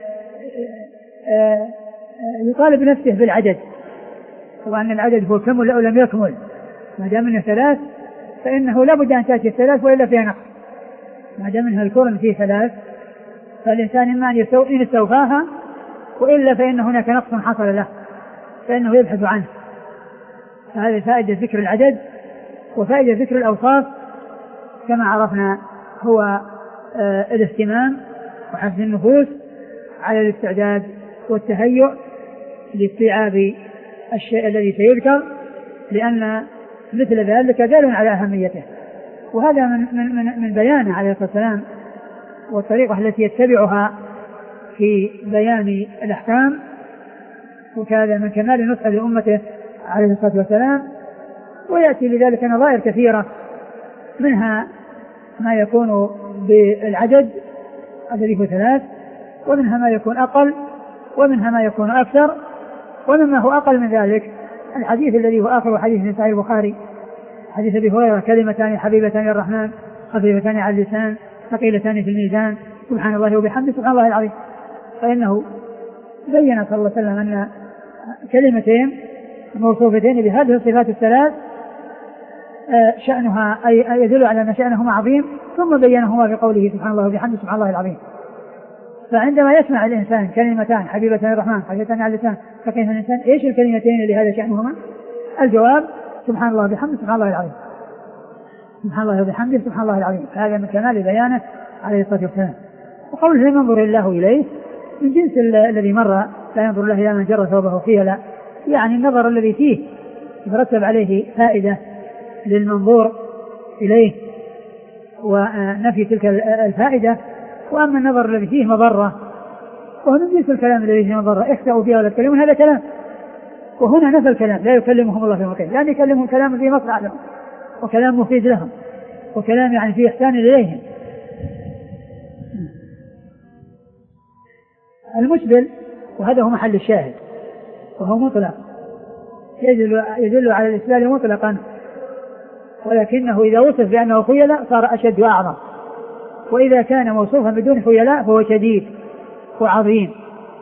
آآ يطالب نفسه بالعدد، وأن العدد هو كمل أو لم يكمل، ما دام منه ثلاث فإنه لا بد أن تأتي الثلاث وإلا فيها نقص. ما دام منها الكون فيه ثلاث فالإنسان إما أن يستوفاها وإلا فإن هناك نقص حصل له فإنه يبحث عنه. فهذه فائدة ذكر العدد. وفائدة ذكر الأوصاف كما عرفنا هو آه الاهتمام وحفز النفوس على الاستعداد والتهيؤ لاستيعاب الشيء الذي سيذكر، لأن مثل ذلك دال على أهميته. وهذا من, من, من, من بيانه عليه الصلاة والسلام والطريقة التي يتبعها في بيان الأحكام، وكذا من كمال نصح لأمته عليه الصلاة والسلام. ويأتي لذلك نظائر كثيرة، منها ما يكون بالعدد الذي هو ثلاث، ومنها ما يكون أقل، ومنها ما يكون أكثر، ومما هو أقل من ذلك الحديث الذي هو آخر حديث في صحيح البخاري، حديث أبي هريرة: كلمتان حبيبتان الرحمن خفيفتان على اللسان ثقيلتان في الميزان سبحان الله وبحمده سبحان الله العظيم. فإنه بين صلى الله عليه وسلم أن كلمتين موصوفتين بهذه الصفات الثلاث شأنها أي يدل على أن شأنهما عظيم، ثم بينهما بقوله سبحان الله وبحمده سبحان الله العظيم. فعندما يسمع الإنسان كلمتان حبيبتان الرحمن خفيفتان على اللسان ثقيلتان الإنسان، إيش الكلمتين اللي هذا شأنهما؟ الجواب: سبحان الله وبحمده سبحان الله العظيم. سبحان الله وبحمده سبحان الله العظيم. هذا من كمال بيانه عليه الصلاة والسلام. وقوله: لم ينظر الله إليه، من جنس الذي مر: لا ينظر الله إلى من جر ثوبه فيه، لا، يعني النظر الذي فيه يترتب عليه فائدة للمنظور إليه ونفي تلك الفائدة. وأما النظر الذي فيه مضرة وهو من جنس الكلام الذي فيه مضرة: اخسأوا فيها ولا تكلمون، هذا كلام. وهنا نفى الكلام: لا يكلمهم الله في مكان، لأن يكلمهم كلام فيه مصلحة لهم وكلام مفيد لهم وكلام يعني فيه إحسان إليهم. المشبل، وهذا هو محل الشاهد، وهو مطلق يدل, يدل على الإسلام مطلقا، ولكنه إذا وصف بأنه خيلاء صار أشد وأعظم، وإذا كان موصوفا بدون خيلاء فهو شديد وعظيم.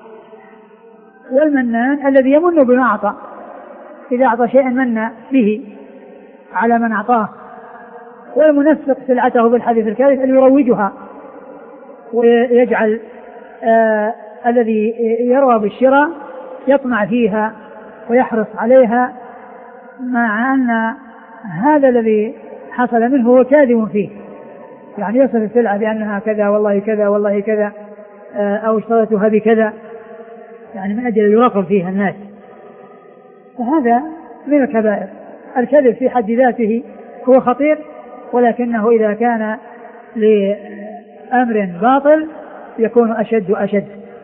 والمنان الذي يمن بما أعطى، إذا أعطى شيئا من به على من أعطاه. والمنفق سلعته بالحديث الكاذب أن يروجها ويجعل آه الذي يروى بالشراء يطمع فيها ويحرص عليها، مع أن هذا الذي حصل منه هو كاذب فيه، يعني يصف السلعة بأنها كذا والله كذا والله كذا أو اشتريتها بكذا، يعني من أجل يراقب فيها الناس. فهذا من الكبائر. الكذب في حد ذاته هو خطير، ولكنه إذا كان لأمر باطل يكون أشد وأشد.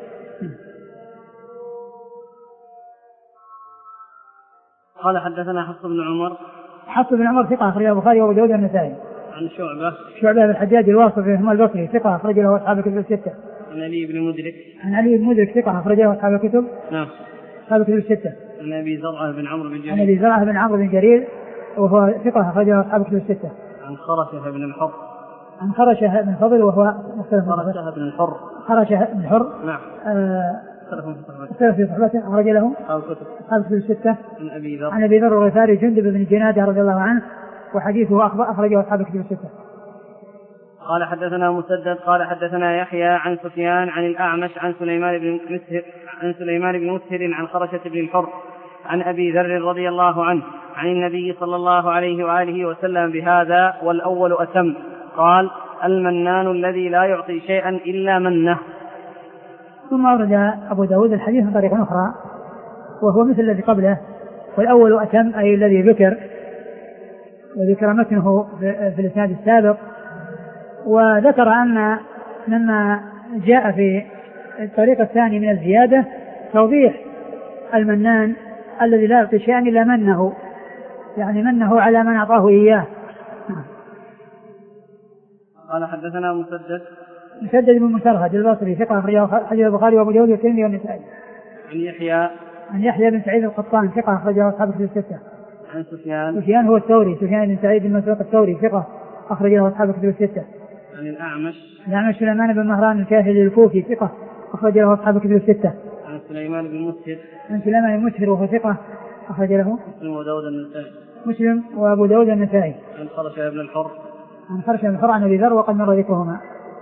قال: حدثنا حفص بن عمر. حفص بن عمر ثقة أخرجه البخاري وأبو داود والنسائي. عن شعبة. شعبة بن الحجاج الواسطي هم البصري ثقة أخرج له أصحاب الكتب الستة. عن علي بن مدرك. عن علي بن مدرك ثقة أخرج له أصحاب الكتب. نعم. أصحاب الكتب الستة. عن أبي زرعة بن عمرو بن جرير. عن أبي زرعة بن عمرو بن جرير وهو ثقة أخرج له أصحاب الكتب الستة. عن خرشة بن الحر. عن خرشة بن فضل وهو مختلف. خرشة بن الحر. خرشة بن الحر. نعم. آه اختلف في صحبته أخرج له أصحاب الكتب. أصحاب الكتب الستة. عن أبي ذر. عن أبي ذر الغفاري جندب بن جنادة رضي الله عنه، وحديثه أخرجه أصحاب الكتب الستة. قال: حدثنا مسدد قال: حدثنا يحيى عن سفيان عن الأعمش عن سليمان بن مسهر عن سليمان بن مسهر عن خرشة بن الحر عن أبي ذر رضي الله عنه عن النبي صلى الله عليه وآله وسلم بهذا، والأول أتم. قال: المنان الذي لا يعطي شيئا إلا منه. ثم أورد أبو داود الحديث من طريق أخرى وهو مثل الذي قبله، والأول أتم أي الذي ذكر، وذكر متنه في الإسناد السابق. وذكر أن مما جاء في الطريق الثاني من الزيادة توضيح المنان الذي لا يعطي شيئا إلا منه، يعني منه على من أعطاه إياه. قال: حدثنا مسدد مسدد بن مسرهد البصري ثقة أخرجه حديث البخاري وأبو داود والترمذي والنسائي. عن يحيى عن يحيى بن سعيد القطان ثقة أخرجه أصحاب الكتب الستة. عن سفيان سفيان هو الثوري سفيان بن سعيد بن مسروق الثوري ثقة أخرجه أصحاب الكتب الستة. عن الأعمش الأعمش سليمان بن مهران الكاهلي الكوفي ثقة أخرجه أصحاب الكتب الستة. عن سليمان بن مسهر عن سليمان بن مسهر وهو ثقة أخرج له مسلم وداود النسائي مسلم وأبو داود النسائي. عن خرشة بن الحر عن خرشة بن الحر عن أبي ذر وقد مر ذكرهما.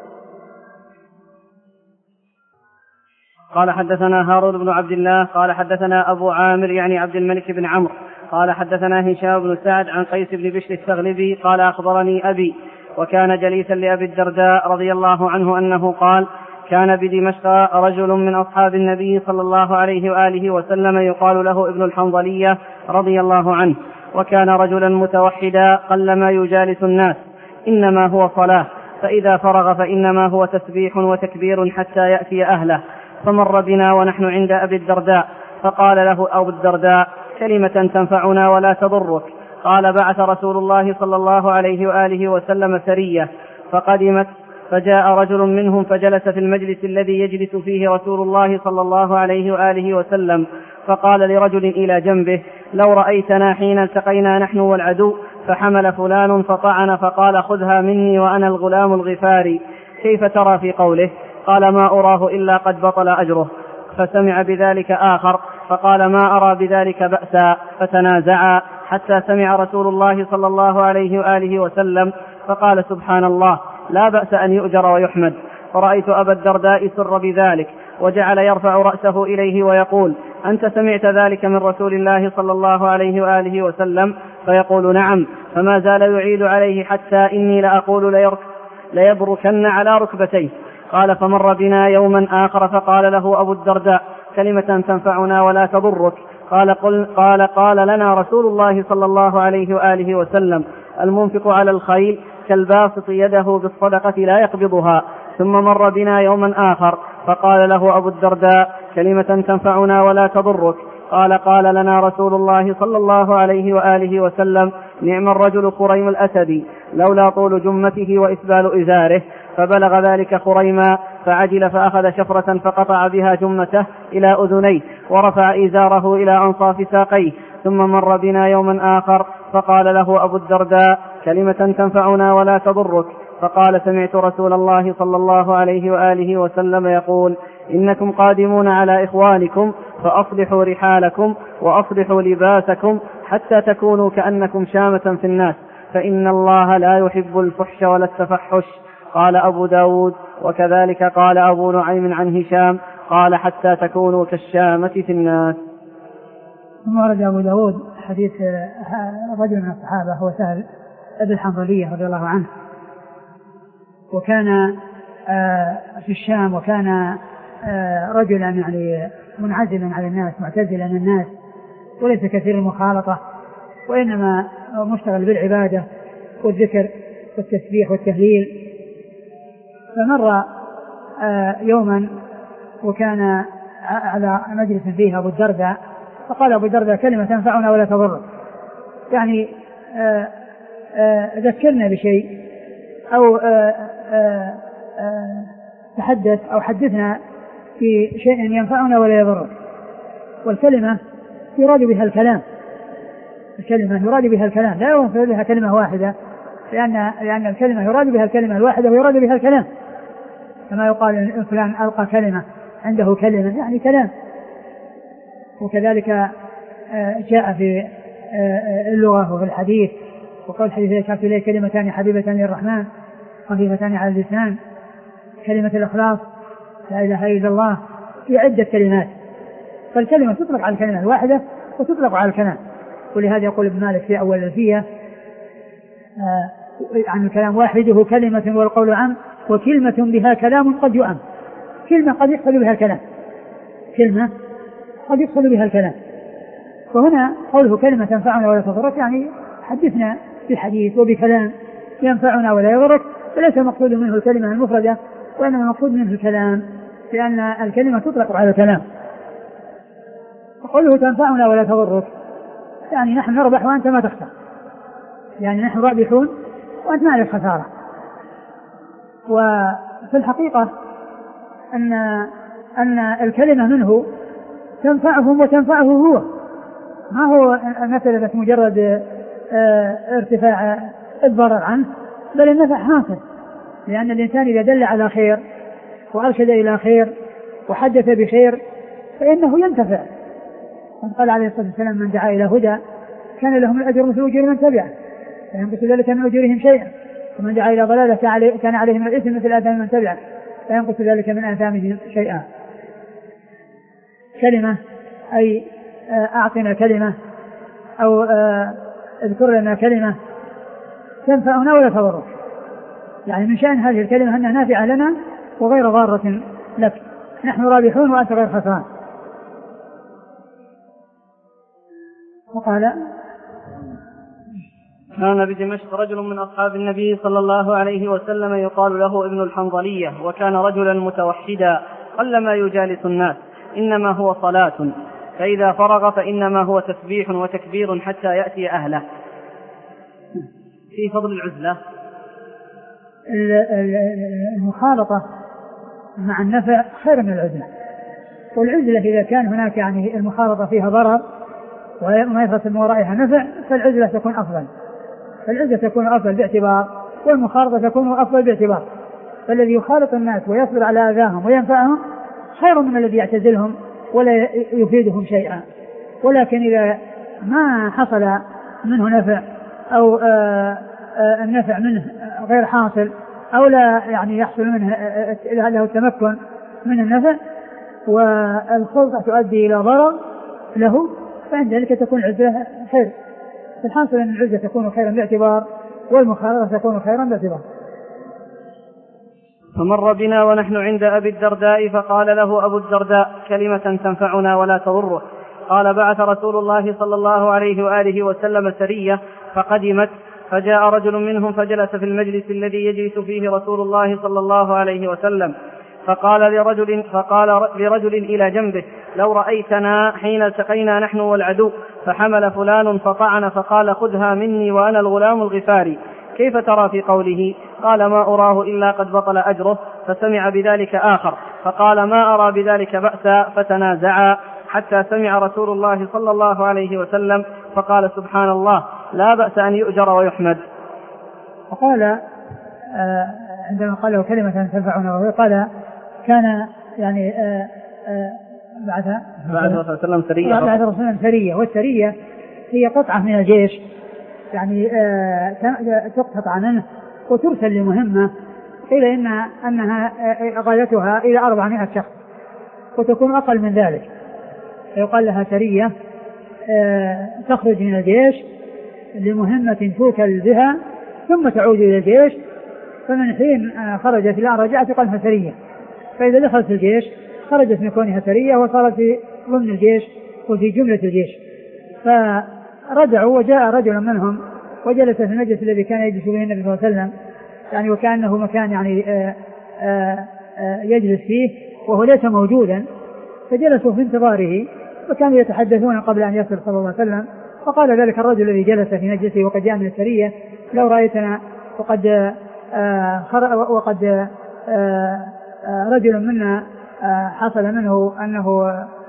قال حدثنا هارون بن عبد الله قال حدثنا أبو عامر يعني عبد الملك بن عمرو قال حدثنا هشام بن سعد عن قيس بن بشر التغلبي قال أخبرني أبي وكان جليسا لأبي الدرداء رضي الله عنه أنه قال كان بدمشق رجل من أصحاب النبي صلى الله عليه وآله وسلم يقال له ابن الحنظلية رضي الله عنه وكان رجلا متوحدا قلما يجالس الناس إنما هو صلاة فإذا فرغ فإنما هو تسبيح وتكبير حتى يأتي أهله فمر بنا ونحن عند أبي الدرداء فقال له أبو الدرداء كلمة تنفعنا ولا تضرك. قال بعث رسول الله صلى الله عليه وآله وسلم سرية فقدمت فجاء رجل منهم فجلس في المجلس الذي يجلس فيه رسول الله صلى الله عليه وآله وسلم فقال لرجل إلى جنبه لو رأيتنا حين التقينا نحن والعدو فحمل فلان فطعن فقال خذها مني وأنا الغلام الغفاري كيف ترى في قوله؟ قال ما أراه إلا قد بطل أجره. فسمع بذلك آخر فقال ما أرى بذلك بأسا فتنازعا حتى سمع رسول الله صلى الله عليه وآله وسلم فقال سبحان الله لا بأس أن يؤجر ويحمد. فرأيت أبا الدرداء سر بذلك وجعل يرفع رأسه إليه ويقول أنت سمعت ذلك من رسول الله صلى الله عليه وآله وسلم؟ فيقول نعم. فما زال يعيد عليه حتى إني لأقول ليرك ليبركن على ركبتيه. قال فمر بنا يوما آخر فقال له أبو الدرداء كلمة تنفعنا ولا تضرك. قال قل قال قال لنا رسول الله صلى الله عليه وآله وسلم المنفق على الخيل كالباسط يده بالصدقة لا يقبضها. ثم مر بنا يوما آخر فقال له أبو الدرداء كلمة تنفعنا ولا تضرك. قال قال لنا رسول الله صلى الله عليه وآله وسلم نعم الرجل خريم الأسدي لولا طول جمته وإسبال إزاره. فبلغ ذلك خريما فعجل فأخذ شفرة فقطع بها جمته إلى أذنيه ورفع إزاره إلى أنصاف ساقيه. ثم مر بنا يوما آخر فقال له أبو الدرداء كلمة تنفعنا ولا تضرك. فقال سمعت رسول الله صلى الله عليه وآله وسلم يقول إنكم قادمون على إخوانكم فأصلحوا رحالكم وأصلحوا لباسكم حتى تكونوا كأنكم شامة في الناس فإن الله لا يحب الفحش ولا التفحش. قال أبو داود وكذلك قال أبو نعيم عن هشام قال حتى تكونوا كالشامة في الناس. ثم ورد أبو داود حديث رجل من الصحابة هو سهل ابن الحنظلية رضي الله عنه وكان في الشام وكان رجلا يعني منعزلا عن الناس معتزلا عن الناس وليس كثير المخالطة وإنما مشتغل بالعبادة والذكر والتسبيح والتهليل. فمر يوما وكان على مجلس فيه أبو الدرداء فقال أبو الدرداء كلمة تنفعنا ولا تضرك يعني ذكرنا بشيء أو تحدث أو حدثنا في شيء ينفعنا ولا يضرك. والكلمة يراد بها الكلام الكلمة يراد بها الكلام لا يراد بها كلمة واحدة لأن, لأن الكلمة يراد بها الكلمة الواحدة ويراد بها الكلام كما يقال إن فلان ألقى كلمة عنده كلمة يعني كلام. وكذلك جاء في اللغة وفي الحديث وقال الحديث يشاف إليه كلمتان حبيبتان للرحمن خفيفتان على اللسان كلمة الإخلاص لا إله إلا الله في عدة كلمات. فالكلمة تطلق على الكلمة الواحدة وتطلق على الكلام. ولهذا يقول ابن مالك في أول الألفية عن الكلام واحده كلمة والقول عام وكلمة بها كلام قد يؤم. كلمة قد يحصل بها الكلام كلمة قد يحصل بها الكلام. وهنا قوله كلمة تنفعنا ولا تضرك يعني حدثنا بالحديث وبكلام ينفعنا ولا يضرك فليس مقصود منه الكلمة المفردة وإنما مقصود منه الكلام لأن الكلمة تطلق على الكلام. وقوله تنفعنا ولا تضرك يعني نحن نربح وأنت ما تخسر يعني نحن رابحون وأنت ما عليك خسارة. وفي الحقيقة أن, أن الكلمة منه تنفعهم وتنفعه هو، ما هو مسألة مجرد ارتفاع الضرر عنه، بل النفع حاصل، لأن الإنسان إذا دل على خير وأرشد إلى خير وحدث بخير فإنه ينتفع. قال عليه الصلاة والسلام من دعا إلى هدى كان لهم الأجر مثل أجور من تبعه لا ينقص ذلك من أجورهم شيئا، ومن دعا إلى ضلالة كان عليه من الإثم مثل آثام من تبعه لا ينقص ذلك من آثامهم شيئا. كلمة أي أعطنا كلمة أو اذكر لنا كلمة تنفعنا ولا تضرنا، يعني من شأن هذه الكلمة أنها نافعة لنا وغير ضارة لك، نحن رابحون وأنت غير خسران. وقال كان بدمشق رجل من أصحاب النبي صلى الله عليه وسلم يقال له ابن الحنظلية، وكان رجلا متوحدا قلما يجالس الناس، إنما هو صلاة، فإذا فرغ فإنما هو تسبيح وتكبير حتى يأتي أهله. في فضل العزلة. المخالطة مع النفع خير من العزلة، والعزلة إذا كان هناك يعني المخالطة فيها ضرر وما يفرس من ورائها نفع فالعزلة تكون أفضل، فالعزلة تكون أفضل باعتبار، والمخالطة تكون أفضل باعتبار. فالذي يخالط الناس ويصبر على أذاهم وينفعهم خير من الذي يعتزلهم ولا يفيدهم شيئا. ولكن إذا ما حصل منه نفع أو آآ آآ النفع منه غير حاصل أو لا يعني يحصل منه له التمكن من النفع والخلطة تؤدي إلى ضرر له، فعند ذلك تكون العزلة خير. الحاصل أن العزلة تكون خيرا باعتبار والمخالطة تكون خيرا باعتبار. فمر بنا ونحن عند أبي الدرداء فقال له أبو الدرداء كلمة تنفعنا ولا تضره. قال بعث رسول الله صلى الله عليه وآله وسلم سرية فقدمت، فجاء رجل منهم فجلس في المجلس الذي يجلس فيه رسول الله صلى الله عليه وسلم، فقال لرجل, فقال لرجل إلى جنبه لو رأيتنا حين التقينا نحن والعدو فحمل فلان فطعن فقال خذها مني وأنا الغلام الغفاري، كيف ترى في قوله؟ قال ما أراه إلا قد بطل أجره. فسمع بذلك آخر فقال ما أرى بذلك بأسا، فتنازعا حتى سمع رسول الله صلى الله عليه وسلم فقال سبحان الله لا بأس أن يؤجر ويحمد. وقال آه عندما قال له كلمة تنفعنا وهو قال كان يعني آه آه بعد بعد رسول الله سرية بعد رسول الله سرية، والسرية هي قطعة من الجيش يعني آه تقطع منه وترسل لمهمة، قيل إن أنها غايتها إلى أربعمائة شخص وتكون أقل من ذلك، فيقال لها سرية آه تخرج من الجيش لمهمة توكل بها ثم تعود إلى الجيش، فمن حين خرجت إلى رجعت يقال لها سرية، فإذا دخلت في الجيش خرجت من كونها سرية وصارت في ضمن الجيش وفي جملة الجيش. فرجعوا وجاء رجل منهم وجلس في المجلس الذي كان يجلس به النبي صلى الله عليه وسلم، يعني وكأنه مكان يعني آآ آآ يجلس فيه وهو ليس موجودا، فجلسوا في انتظاره وكانوا يتحدثون قبل أن يصل صلى الله عليه وسلم. فقال ذلك الرجل الذي جلس في مجلسه وقد جاء من السرية لو رأيتنا وقد وقد رجل منا حصل منه أنه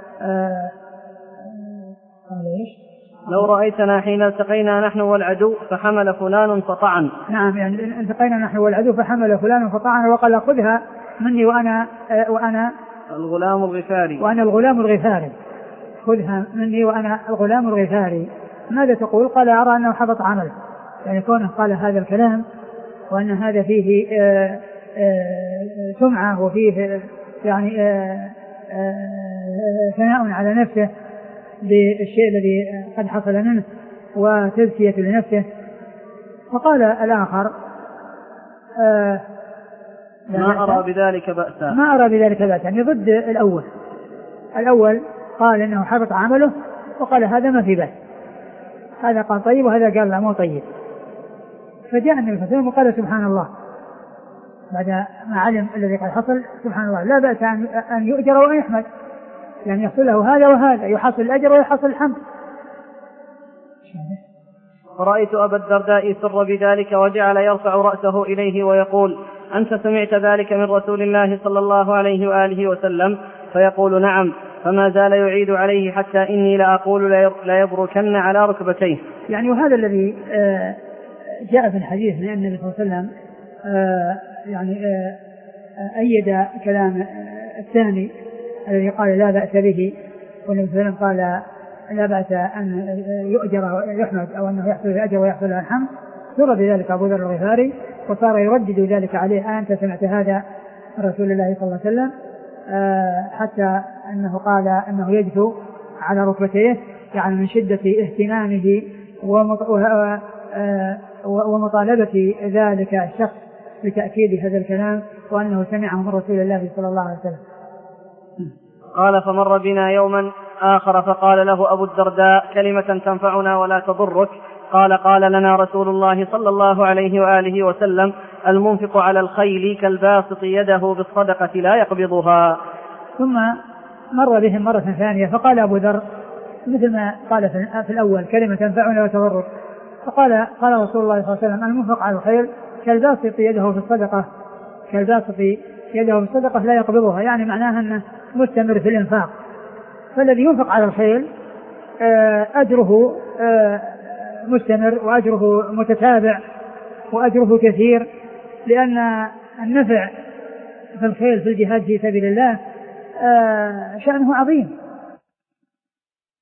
لو رأيتنا حين التقينا نحن والعدو فحمل فلان فطعن. نعم يعني التقينا نحن والعدو فحمل فلان فطعن وقال خذها مني وأنا وأنا الغلام الغفاري وأنا الغلام الغفاري خذها مني وأنا الغلام الغفاري. ماذا تقول؟ قال أرى أنه حبط عمله، يعني كونه قال هذا الكلام وأن هذا فيه آآ آآ سمعة وفيه يعني ثناء على نفسه بالشيء الذي قد حصل منه وتزكية لنفسه. فقال الآخر ما أرى بذلك بأسا ما أرى بذلك بأسا، يعني ضد الأول. الأول قال إنه حبط عمله وقال هذا ما في بأس، هذا قال طيب وهذا قال لا مو طيب. فجاء النبي صلى الله عليه وسلم وقال سبحان الله بعد ما علم الذي قد حصل، سبحان الله لا بأس أن يؤجر وأن يحمد، يعني يحصل له هذا وهذا، يحصل الأجر ويحصل الحمد. ورأيت أبا الدرداء سر بذلك وجعل يرفع رأسه إليه ويقول أنت سمعت ذلك من رسول الله صلى الله عليه وآله وسلم؟ فيقول نعم. فما زال يعيد عليه حتى إني لأقول لا يبركن على ركبتيه. يعني وهذا الذي جاء في الحديث من النبي صلى الله عليه وسلم يعني أيد كلام الثاني الذي قال لا بأس به، والنبي صلى الله عليه وسلم قال لا بأس أن يؤجر ويحمد أو أنه يحصل الأجر ويحصل الحمد. سر بذلك أبو ذر الغفاري وصار يردد ذلك عليه أنت سمعت هذا رسول الله صلى الله عليه وسلم، حتى أنه قال أنه يجثو على ركبتيه يعني من شدة اهتمامه ومطالبة ذلك الشخص بتأكيد هذا الكلام وأنه سمعه من رسول الله صلى الله عليه وسلم. قال فمر بنا يوما آخر فقال له أبو الدرداء كلمة تنفعنا ولا تضرك. قال قال لنا رسول الله صلى الله عليه وآله وسلم المنفق على الخيل كالباسط يده بالصدقة لا يقبضها. ثم مر بهم مرة ثانية فقال أبو ذر مثل ما قال في الأول كلمة تنفعنا ولا تضرك، فقال قال رسول الله صلى الله عليه وسلم المنفق على الخيل كالباسط يده بالصدقة كالباسط يده بالصدقة لا يقبضها، يعني معناها أنه مستمر في الإنفاق. فالذي ينفق على الخيل أجره مستمر وأجره متتابع وأجره كثير، لأن النفع في الخيل في الجهاد في سبيل الله شأنه عظيم،